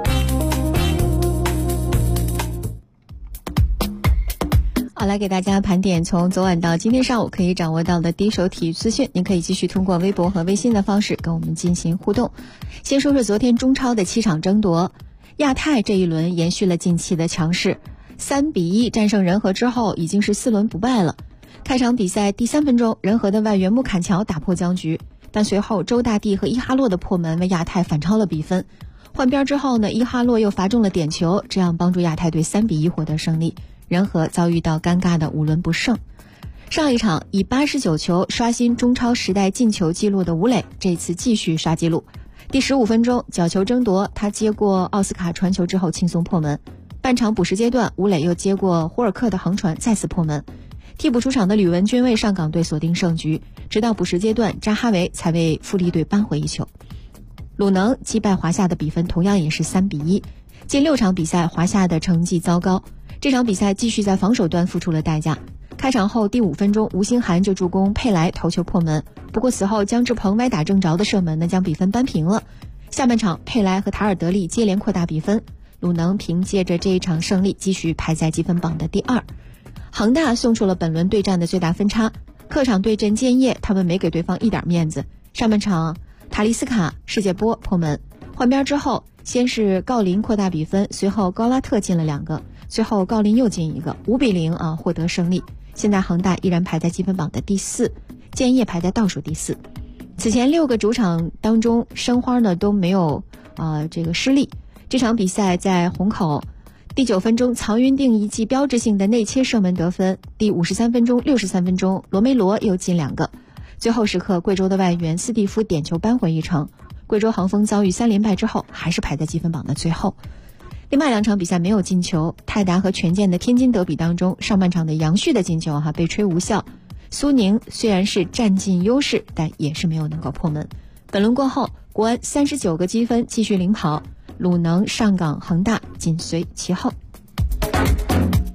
来给大家盘点从昨晚到今天上午可以掌握到的第一手体育资讯，您可以继续通过微博和微信的方式跟我们进行互动。先说说昨天中超的7场争夺，亚太这一轮延续了近期的强势，3-1战胜人和之后已经是4轮不败了。开场比赛第3分钟，人和的外援穆坎乔打破僵局，但随后周大帝和伊哈洛的破门为亚太反超了比分。换边之后呢，伊哈洛又罚中了点球，这样帮助亚太队3-1获得胜利。人和遭遇到尴尬的5轮不胜。上一场以89球刷新中超时代进球纪录的吴磊，这次继续刷纪录。第15分钟角球争夺，他接过奥斯卡传球之后轻松破门。半场补时阶段，吴磊又接过霍尔克的横传再次破门。替补出场的吕文君为上港队锁定胜局，直到补时阶段扎哈维才为富力队扳回一球。鲁能击败华夏的比分同样也是3-1。近6场比赛华夏的成绩糟糕，这场比赛继续在防守端付出了代价。开场后第5分钟，吴兴涵就助攻佩莱头球破门，不过此后姜志鹏歪打正着的射门呢，将比分扳平了。下半场佩莱和塔尔德利接连扩大比分，鲁能凭借着这一场胜利继续排在积分榜的第2。恒大送出了本轮对战的最大分差，客场对阵建业，他们没给对方一点面子。上半场塔利斯卡、世界波破门，换边之后先是郜林扩大比分，随后高拉特进了2个，最后郜林又进1个，5-0获得胜利。现在恒大依然排在积分榜的第4，建业排在倒数第4。此前6个主场当中，申花呢都没有失利。这场比赛在虹口，第9分钟曹云定一记标志性的内切射门得分，第53分钟、63分钟罗梅罗又进2个，最后时刻贵州的外援斯蒂夫点球扳回一城。贵州恒丰遭遇3连败之后，还是排在积分榜的最后。另外2场比赛没有进球，泰达和权健的天津德比当中，上半场的杨旭的进球被吹无效。苏宁虽然是占尽优势，但也是没有能够破门。本轮过后，国安39个积分继续领跑，鲁能、上港、恒大紧随其后。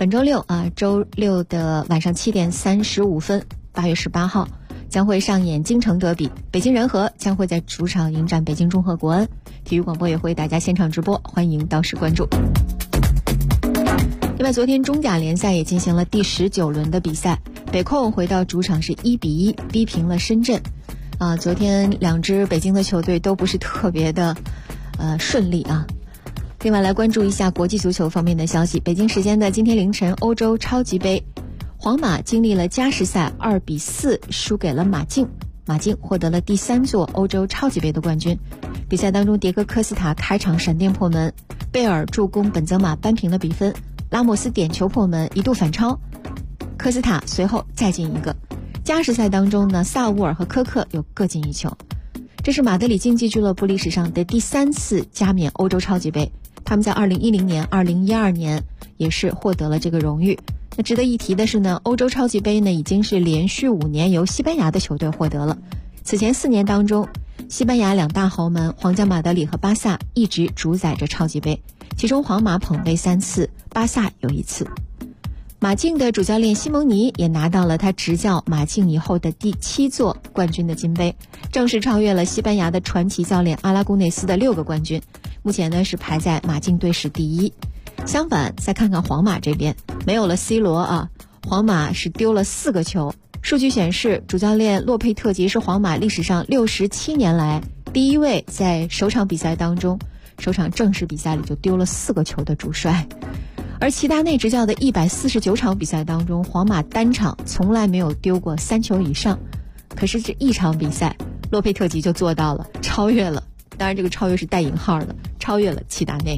本周六周六的晚上7点35分，8月18号将会上演京城德比，北京人和将会在主场迎战北京中赫国安。体育广播也会大家现场直播，欢迎到时关注。另外，昨天中甲联赛也进行了第19轮的比赛，北控回到主场是1-1逼平了深圳。昨天两支北京的球队都不是特别的顺利啊。另外来关注一下国际足球方面的消息，北京时间的今天凌晨，欧洲超级杯，皇马经历了加时赛2-4输给了马竞，马竞获得了第3座欧洲超级杯的冠军。比赛当中，迭戈科斯塔开场闪电破门，贝尔助攻本泽马扳平了比分，拉莫斯点球破门一度反超，科斯塔随后再进一个。加时赛当中呢，萨乌尔和科克有各进一球。这是马德里竞技俱乐部历史上的第3次加冕欧洲超级杯，他们在2010年、2012年也是获得了这个荣誉。那值得一提的是呢，欧洲超级杯呢已经是连续5年由西班牙的球队获得了。此前4年当中，西班牙2大豪门皇家马德里和巴萨一直主宰着超级杯，其中皇马捧杯3次，巴萨有1次。马竞的主教练西蒙尼也拿到了他执教马竞以后的第7座冠军的金杯，正式超越了西班牙的传奇教练阿拉贡内斯的6个冠军，目前呢是排在马竞队史第1。相反，再看看皇马这边，没有了 C 罗皇马是丢了4个球。数据显示，主教练洛佩特吉是皇马历史上67年来第1位在首场比赛当中，首场正式比赛里就丢了4个球的主帅。而齐达内执教的149场比赛当中，皇马单场从来没有丢过3球以上。可是这一场比赛，洛佩特吉就做到了，超越了，当然这个超越是带引号的，超越了齐达内。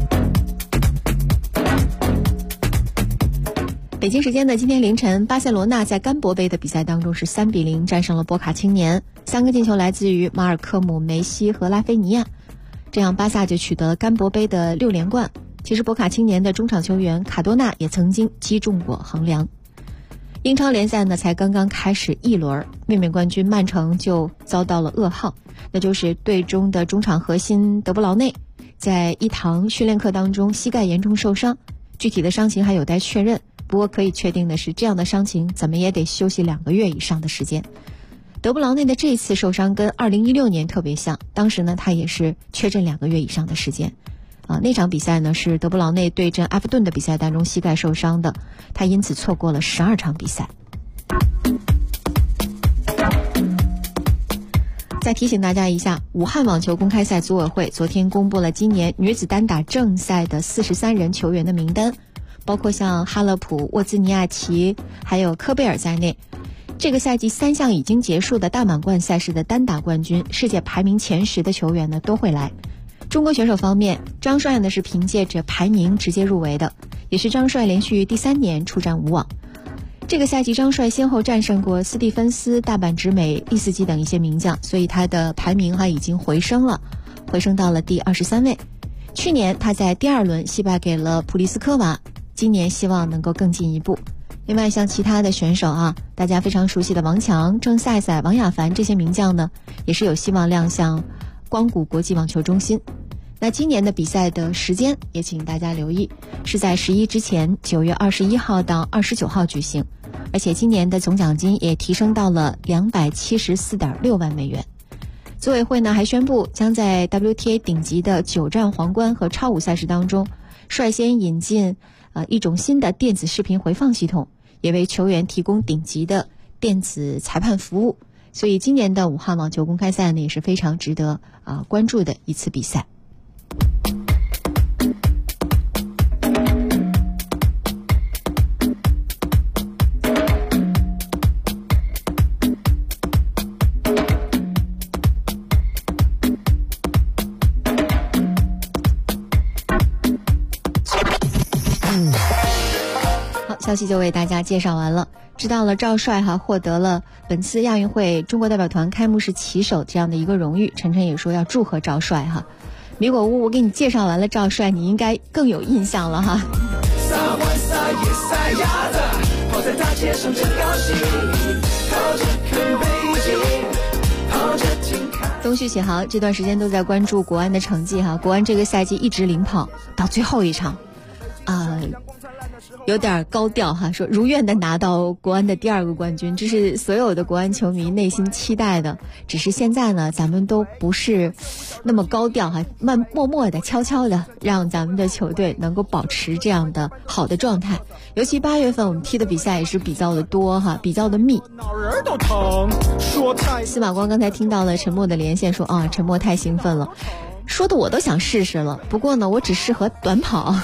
北京时间的今天凌晨，巴塞罗那在甘博杯的比赛当中是3-0战胜了波卡青年，3个进球来自于马尔科姆、梅西和拉菲尼亚，这样巴萨就取得了甘博杯的6连冠。其实博卡青年的中场球员卡多纳也曾经击中过横梁。英超联赛呢才刚刚开始1轮，卫冕冠军曼城就遭到了噩耗，那就是队中的中场核心德布劳内在一堂训练课当中膝盖严重受伤，具体的伤情还有待确认，不过可以确定的是，这样的伤情怎么也得休息2个月以上的时间。德布劳内的这次受伤跟2016年特别像，当时呢他也是缺阵2个月以上的时间。那场比赛呢是德布劳内对阵埃弗顿的比赛当中膝盖受伤的，他因此错过了12场比赛。再提醒大家一下，武汉网球公开赛组委会昨天公布了今年女子单打正赛的43人球员的名单，包括像哈勒普、沃兹尼亚奇还有科贝尔在内。这个赛季3项已经结束的大满贯赛事的单打冠军、世界排名前10的球员呢都会来。中国选手方面，张帅呢是凭借着排名直接入围的，也是张帅连续第3年出战无网。这个赛季张帅先后战胜过斯蒂芬斯、大阪直美、利斯基等一些名将，所以他的排名已经回升到了第23位。去年他在第2轮惜败给了普利斯科娃，今年希望能够更进一步。另外像其他的选手大家非常熟悉的王强、郑赛赛、王亚凡这些名将呢，也是有希望亮相光谷国际网球中心。那今年的比赛的时间也请大家留意，是在11之前9月21号到29号举行，而且今年的总奖金也提升到了274.6万美元。组委会呢还宣布，将在 WTA 顶级的9站皇冠和超5赛事当中，率先引进一种新的电子视频回放系统，也为球员提供顶级的电子裁判服务。所以今年的武汉网球公开赛呢也是非常值得关注的一次比赛。消息就为大家介绍完了，知道了赵帅获得了本次亚运会中国代表团开幕式旗手这样的一个荣誉，晨晨也说要祝贺赵帅米果屋，我给你介绍完了赵帅，你应该更有印象了东旭启豪这段时间都在关注国安的成绩国安这个赛季一直领跑到最后一场有点高调哈，说如愿的拿到国安的第2个冠军，这是所有的国安球迷内心期待的。只是现在呢，咱们都不是那么高调哈，默默的、悄悄的，让咱们的球队能够保持这样的好的状态。尤其8月份我们踢的比赛也是比较的多哈，比较的密。司马光刚才听到了陈默的连线，说啊，陈默太兴奋了，说的我都想试试了。不过呢，我只适合短跑。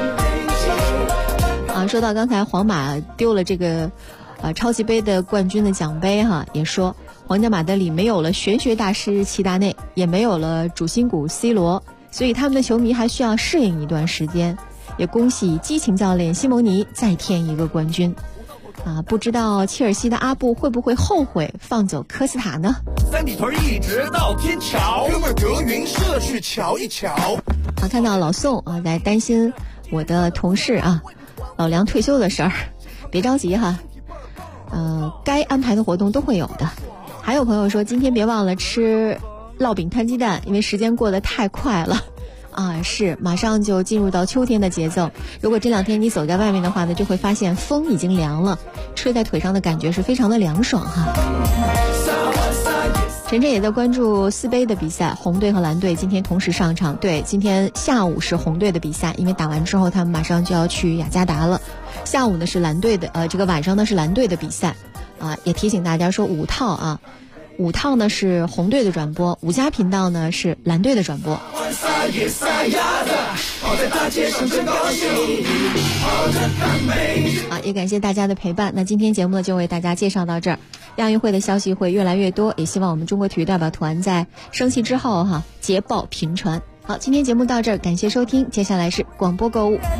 说到刚才皇马丢了这个超级杯的冠军的奖杯哈，也说皇家马德里没有了玄学大师齐达内，也没有了主心骨 C 罗，所以他们的球迷还需要适应一段时间。也恭喜激情教练西蒙尼再添1个冠军。不知道切尔西的阿布会不会后悔放走科斯塔呢？ 三里屯一直到天桥，哥们德云社去瞧一瞧。 看到老宋在担心我的同事老梁退休的事儿，别着急哈，该安排的活动都会有的。还有朋友说今天别忘了吃烙饼摊鸡蛋，因为时间过得太快了是马上就进入到秋天的节奏。如果这2天你走在外面的话呢，就会发现风已经凉了，吹在腿上的感觉是非常的凉爽哈。晨晨也在关注4杯的比赛，红队和蓝队今天同时上场。对，今天下午是红队的比赛，因为打完之后他们马上就要去雅加达了。下午呢是蓝队的，这个晚上呢是蓝队的比赛也提醒大家说5套5套呢是红队的转播，5家频道呢是蓝队的转播。也感谢大家的陪伴。那今天节目呢就为大家介绍到这儿。亚运会的消息会越来越多，也希望我们中国体育代表团在升旗之后捷报频传。好，今天节目到这儿，感谢收听，接下来是广播购物。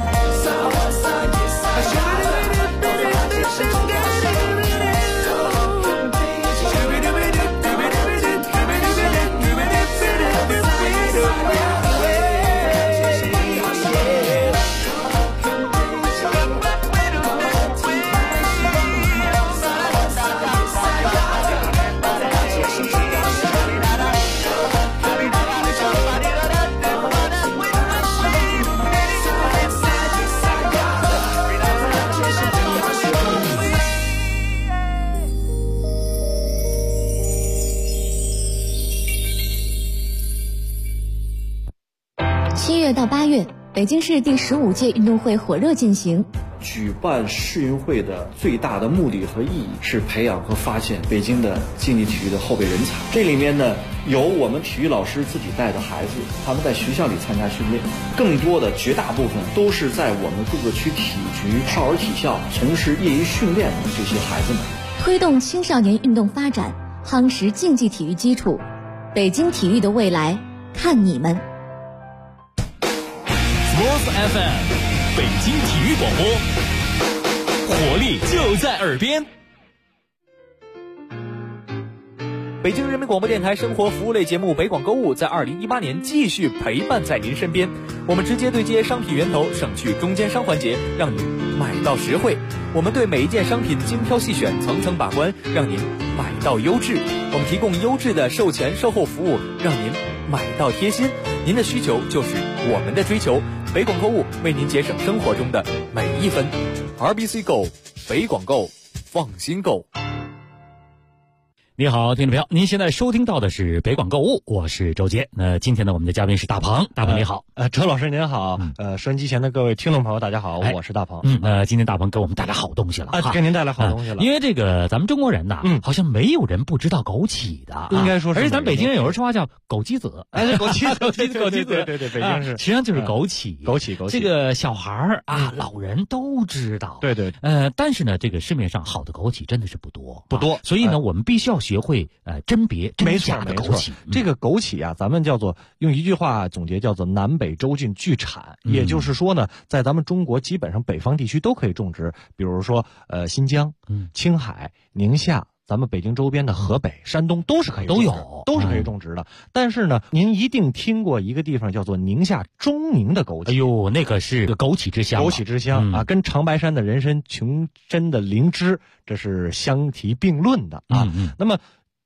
7月到8月，北京市第15届运动会火热进行。 举办世运会的最大的目的和意义是培养和发现北京的竞技体育的后备人才。这里面呢，有我们体育老师自己带的孩子，他们在学校里参加训练，更多的绝大部分都是在我们各个区体局、少儿体校从事业余训练的这些孩子们。 推动青少年运动发展，夯实竞技体育基础，北京体育的未来看你们。 Sports FM， 北京体育广播，活力就在耳边。 北京人民广播电台生活服务类节目北广购物在2018年继续陪伴在您身边。我们直接对接商品源头，省去中间商环节，让您买到实惠。我们对每一件商品精挑细选，层层把关，让您买到优质。我们提供优质的售前售后服务，让您买到贴心。您的需求就是我们的追求。北广购物为您节省生活中的每一分。RBC Go， 北广购，放心购。 你好，听众朋友，您现在收听到的是北广购物，我是周杰。那今天呢，我们的嘉宾是大鹏，大鹏你好。 周老师您好，收音机前的各位听众朋友大家好，我是大鹏。 今天大鹏给我们带来好东西了给您带来好东西了。 因为这个咱们中国人呐，好像没有人不知道枸杞的， 应该说是。 而且咱北京人有人说话叫枸杞子， 枸杞子，对，北京是， 实际上就是枸杞。这个小孩儿老人都知道。 对。 但是呢，这个市面上好的枸杞真的是不多，所以呢，我们必须要学会甄别真假的枸杞。 这个枸杞啊，咱们叫做用一句话总结，叫做南北洲郡俱产。也就是说呢，在咱们中国基本上北方地区都可以种植，比如说新疆、青海、宁夏，咱们北京周边的河北、山东都是可以种植，都是可以种植的。但是呢，您一定听过一个地方叫做宁夏中宁的枸杞。 哎呦，那可是枸杞之乡， 枸杞之乡啊，跟长白山的人参、琼珍的灵芝，这是相提并论的啊。那么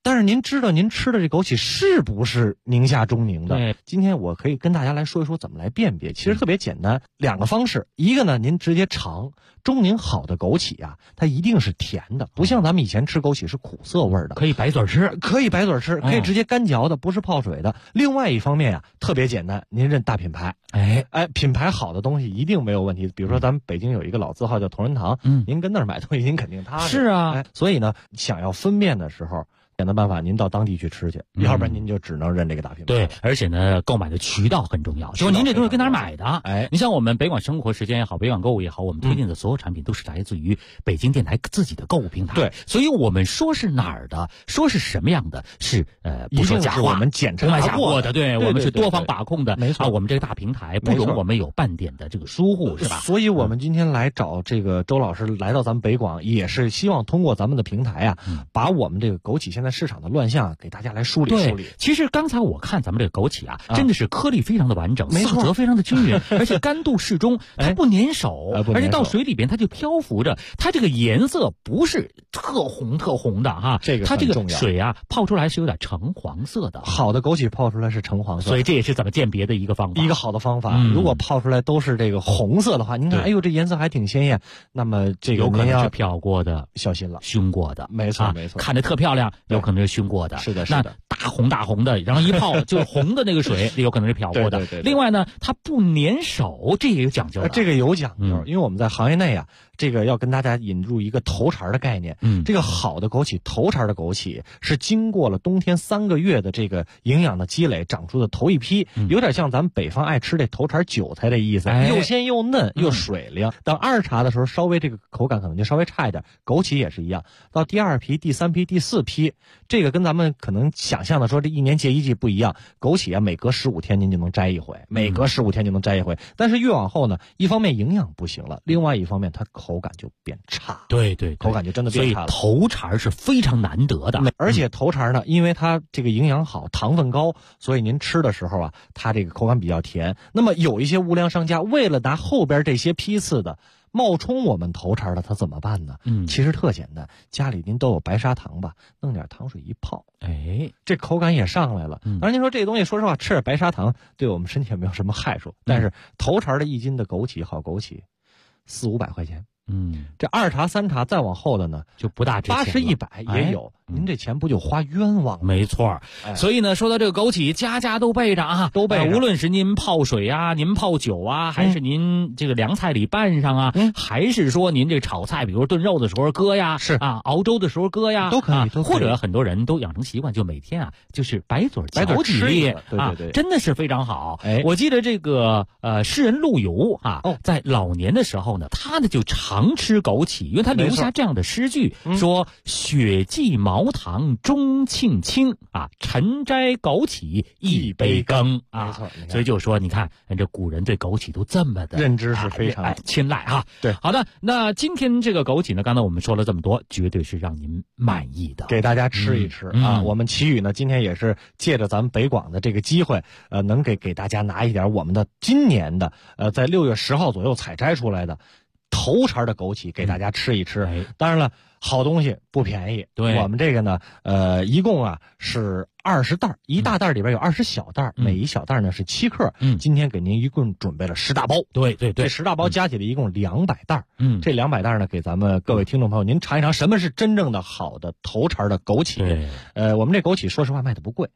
但是您知道您吃的这枸杞是不是宁夏中宁的？ 对， 今天我可以跟大家来说一说怎么来辨别。其实特别简单，两个方式。一个呢，您直接尝中宁好的枸杞啊，它一定是甜的，不像咱们以前吃枸杞是苦涩味的。 可以白嘴吃， 可以白嘴吃，可以直接干嚼的，不是泡水的。另外一方面啊，特别简单，您认大品牌。品牌好的东西一定没有问题。比如说咱们北京有一个老字号叫同仁堂，您跟那儿买东西您肯定踏实。 是啊， 所以呢，想要分辨的时候，简单办法，您到当地去吃去，要不然您就只能认这个大品牌。 对，而且呢，购买的渠道很重要，就是您这东西跟哪儿买的。你像我们北广生活时间也好，北广购物也好，我们推荐的所有产品都是来自于北京电台自己的购物平台。 对， 所以我们说是哪儿的，说是什么样的，是不说假话， 我们检查过的。对，我们是多方把控的。 没错， 我们这个大平台不容我们有半点的这个疏忽，是吧？ 所以我们今天来找这个周老师来到咱们北广，也是希望通过咱们的平台啊，把我们这个枸杞现在市场的乱象给大家来梳理梳理。 其实刚才我看咱们这个枸杞啊，真的是颗粒非常的完整，色泽非常的均匀，而且干度适中，它不粘手，而且到水里边它就漂浮着，它这个颜色不是特红的哈，它这个水啊泡出来是有点橙黄色的。 好的枸杞泡出来是橙黄色， 所以这也是怎么鉴别的一个方法， 一个好的方法。如果泡出来都是这个红色的话，您看，哎呦，这颜色还挺鲜艳，那么这个有可能是漂过的， 小心了， 熏过的， 没错没错， 看着特漂亮，有可能是熏过的。 是的， 那大红的，然后一泡就是红的那个水，有可能是漂过的。另外呢，它不粘手，这也有讲究的。 这个有讲究，因为我们在行业内啊，这个要跟大家引入一个头茬的概念。这个好的枸杞，头茬的枸杞是经过了冬天3个月的这个营养的积累长出的头一批，有点像咱们北方爱吃这头茬韭菜的意思，又鲜又嫩又水灵。等二茬的时候，稍微这个口感可能就稍微差一点。枸杞也是一样，到第2批、第3批、第4批，这个跟咱们可能想象的说这一年结一季不一样。枸杞啊，每隔15天您就能摘一回，每隔15天就能摘一回。但是越往后呢，一方面营养不行了，另外一方面它口感就变差。 对， 口感就真的变差了。 所以头茬是非常难得的， 而且头茬呢，因为它这个营养好，糖分高，所以您吃的时候啊，它这个口感比较甜。那么有一些无良商家为了拿后边这些批次的冒充我们头茬的，他怎么办呢？其实特简单，家里您都有白砂糖吧，弄点糖水一泡，这口感也上来了。当然您说这个东西，说实话，吃点白砂糖对我们身体也没有什么害处，但是头茬的1斤的枸杞，好枸杞，400-500块钱。这2茬3茬再往后的呢， 就不大值钱了 ，80-100也有。您这钱不就花冤枉了？ 没错。所以呢，说到这个枸杞，家家都备着啊， 都备着。 无论是您泡水啊，您泡酒啊，还是您这个凉菜里拌上啊，还是说您这炒菜，比如炖肉的时候搁呀， 是啊，熬粥的时候搁呀， 都可以。 或者很多人都养成习惯，就每天啊，就是白嘴嚼几粒啊，真的是非常好。我记得这个诗人陆游啊，在老年的时候呢，他呢就常吃枸杞，因为他留下这样的诗句，说雪霁茅堂钟磬清啊，晨摘枸杞一杯羹啊。 没错， 所以就说你看这古人对枸杞都这么的认知是非常青睐啊。 对， 好的，那今天这个枸杞呢，刚才我们说了这么多，绝对是让您满意的， 给大家吃一吃啊。我们奇宇呢，今天也是借着咱们北广的这个机会，能给大家拿一点我们的今年的在6月10号左右采摘出来的头茬的枸杞给大家吃一吃。当然了，好东西不便宜。 对， 我们这个呢，一共啊是20袋，一大袋里边有20小袋，每一小袋呢是7克。今天给您一共准备了10大包。 对， 这10大包加起来一共200袋。这200袋呢，给咱们各位听众朋友您尝一尝什么是真正的好的头茬的枸杞。 对， 我们这枸杞说实话卖的不贵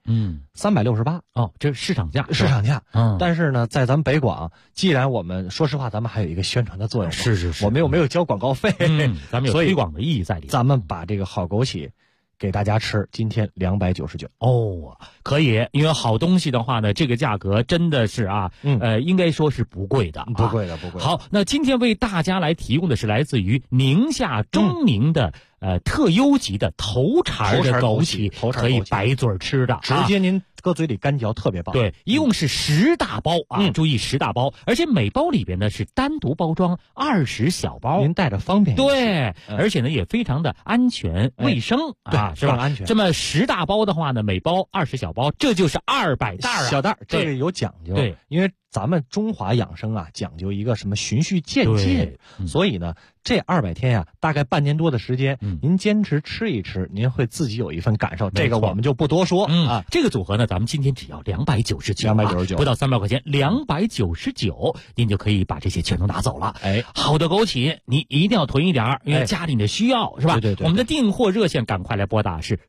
，368 这是市场价。 但是呢，在咱们北广，既然我们说实话，咱们还有一个宣传的作用， 是， 我们又没有交广告费， 咱们有推广的意义在里。 咱们把这个好枸杞给大家吃，今天299 可以，因为好东西的话呢，这个价格真的是啊，应该说是不贵的， 不贵的。 好，那今天为大家来提供的是来自于宁夏中宁的特优级的头茬的枸杞，可以白嘴吃的， 直接您搁嘴里干嚼，特别棒。 对，一共是10大包啊，注意10大包，而且每包里边呢是单独包装20小包， 您带着方便。 对，而且呢也非常的安全卫生啊，是吧？ 安全。 这么10大包的话呢，每包20小包，这就是200袋小袋，这个有讲究。 对， 因为咱们中华养生啊，讲究一个什么循序渐进，所以呢，这200天呀，大概半年多的时间，您坚持吃一吃，您会自己有一份感受。这个我们就不多说啊。 这个组合呢，咱们今天只要299，299，不到300块钱，299，您就可以把这些全都拿走了。好的枸杞，你一定要囤一点，因为家里的需要是吧？ 对。 我们的订货热线赶快来拨打是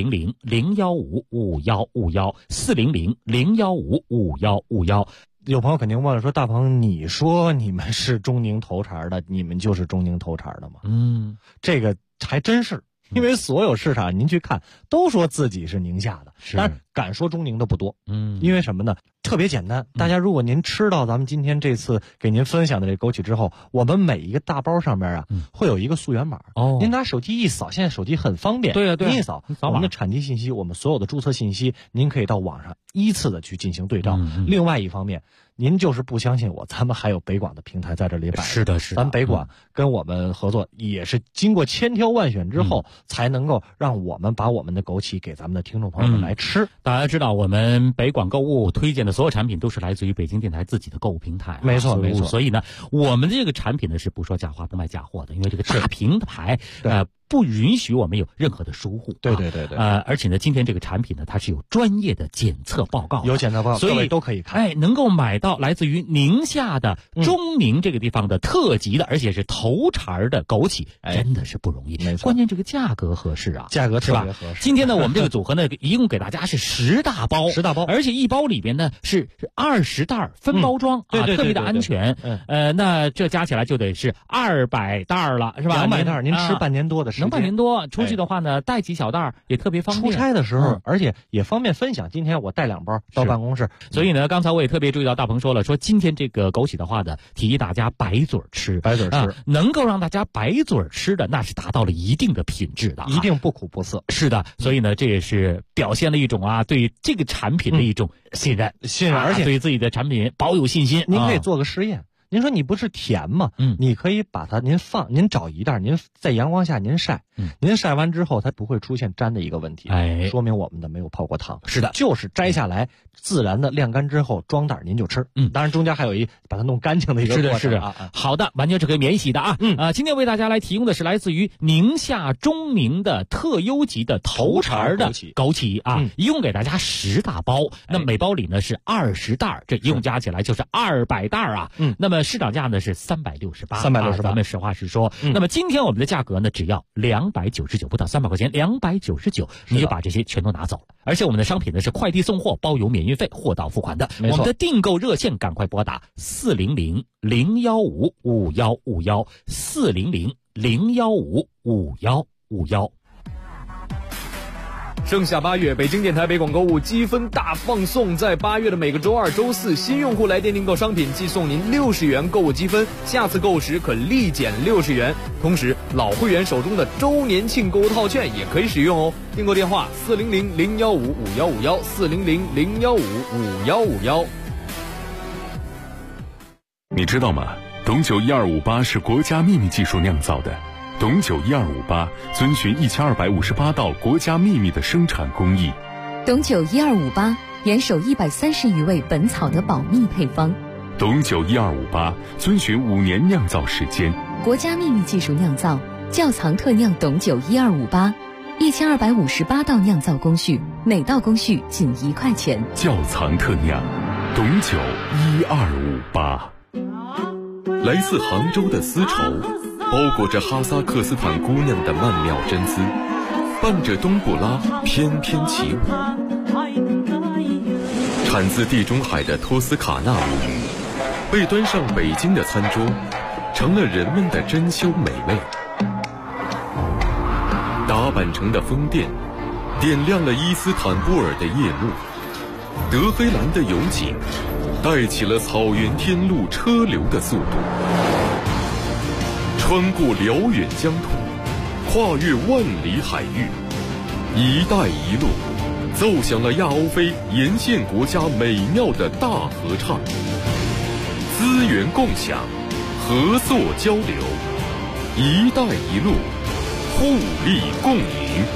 400-015-5151，400-015-5151。 有朋友肯定问了，说大鹏，你说你们是中宁头茬的，你们就是中宁头茬的吗？这个还真是，因为所有市场您去看，都说自己是宁夏的，但是敢说中宁的不多。因为什么呢？特别简单，大家如果您吃到咱们今天这次给您分享的这枸杞之后，我们每一个大包上面啊，会有一个溯源码。您拿手机一扫，现在手机很方便。 对， 您一扫我们的产地信息，我们所有的注册信息，您可以到网上依次的去进行对照。另外一方面，您就是不相信我，咱们还有北广的平台在这里摆。 是的， 咱北广跟我们合作，也是经过千挑万选之后，才能够让我们把我们的枸杞给咱们的听众朋友们来吃。 大家知道，我们北广购物推荐的所有产品都是来自于北京电台自己的购物平台。 没错。 所以呢，我们这个产品呢是不说假话不卖假货的，因为这个大平台不允许我们有任何的疏忽。 对。 而且呢，今天这个产品呢，它是有专业的检测报告， 有检测报告， 所以各位都可以看。 能够买到来自于宁夏的中宁这个地方的特级的，而且是头茬的枸杞，真的是不容易。 没错， 关键这个价格合适啊， 价格特别合适。 今天呢，我们这个组合呢，一共给大家是10大包 ，10大包， 而且一包里边呢是20袋分包装对， 特别的安全。那这加起来就得是200袋了，是吧 ？200袋，您吃半年多的时间， 能半年多。出去的话呢，带几小袋也特别方便。 出差的时候，而且也方便分享。今天我带2包到办公室， 所以呢，刚才我也特别注意到大鹏说了，说今天这个枸杞的话呢，提议大家白嘴吃，能够让大家白嘴吃的，那是达到了一定的品质的， 一定不苦不涩。 是的，所以呢，这也是表现了一种对这个产品的一种信任， 而且对自己的产品保有信心。 您可以做个实验。您说你不是甜吗？你可以把它您找一袋，您在阳光下您晒，您晒完之后它不会出现粘的一个问题，说明我们的没有泡过汤。 是的， 就是摘下来自然的晾干之后装袋您就吃。当然中间还有把它弄干净的一个过程。 是的。好的，完全是可以免洗的啊。今天为大家来提供的是来自于宁夏中宁的特优级的头茬的枸杞啊，一共给大家10大包，那每包里呢是20袋，这一共加起来就是200袋啊。那么市场价呢是368，咱们实话实说。那么今天我们的价格呢只要299，不到300块钱，299，你就把这些全都拿走了。而且我们的商品呢是快递送货，包邮免运费，货到付款的。我们的订购热线赶快拨打400-015-5151，400-015-5151。 盛夏8月，北京电台北广购物积分大放送，在8月的每个周2、周4，新用户来电订购商品即送您60元购物积分，下次购物时可立减60元。同时，老会员手中的周年庆购物套券也可以使用哦。订购电话400-015-5151，400-015-5151。 你知道吗？董酒1258是国家秘密技术酿造的。董酒1258遵循1258道国家秘密的生产工艺。 董酒1258严守130余味本草的保密配方。 董酒1258遵循5年酿造时间， 国家秘密技术酿造，窖藏特酿董酒1258，1258道酿造工序，每道工序仅1块钱。 窖藏特酿董酒1258。 来自杭州的丝绸，包裹着哈萨克斯坦姑娘的曼妙真姿，伴着冬不拉翩翩起舞。产自地中海的托斯卡纳鲈鱼，被端上北京的餐桌，成了人们的珍馐美味。打扮成的风电，点亮了伊斯坦布尔的夜幕。德黑兰的油井，带起了草原天路车流的速度。穿过辽远疆土，跨越万里海域，一带一路奏响了亚欧非沿线国家美妙的大合唱。资源共享，合作交流，一带一路互利共赢。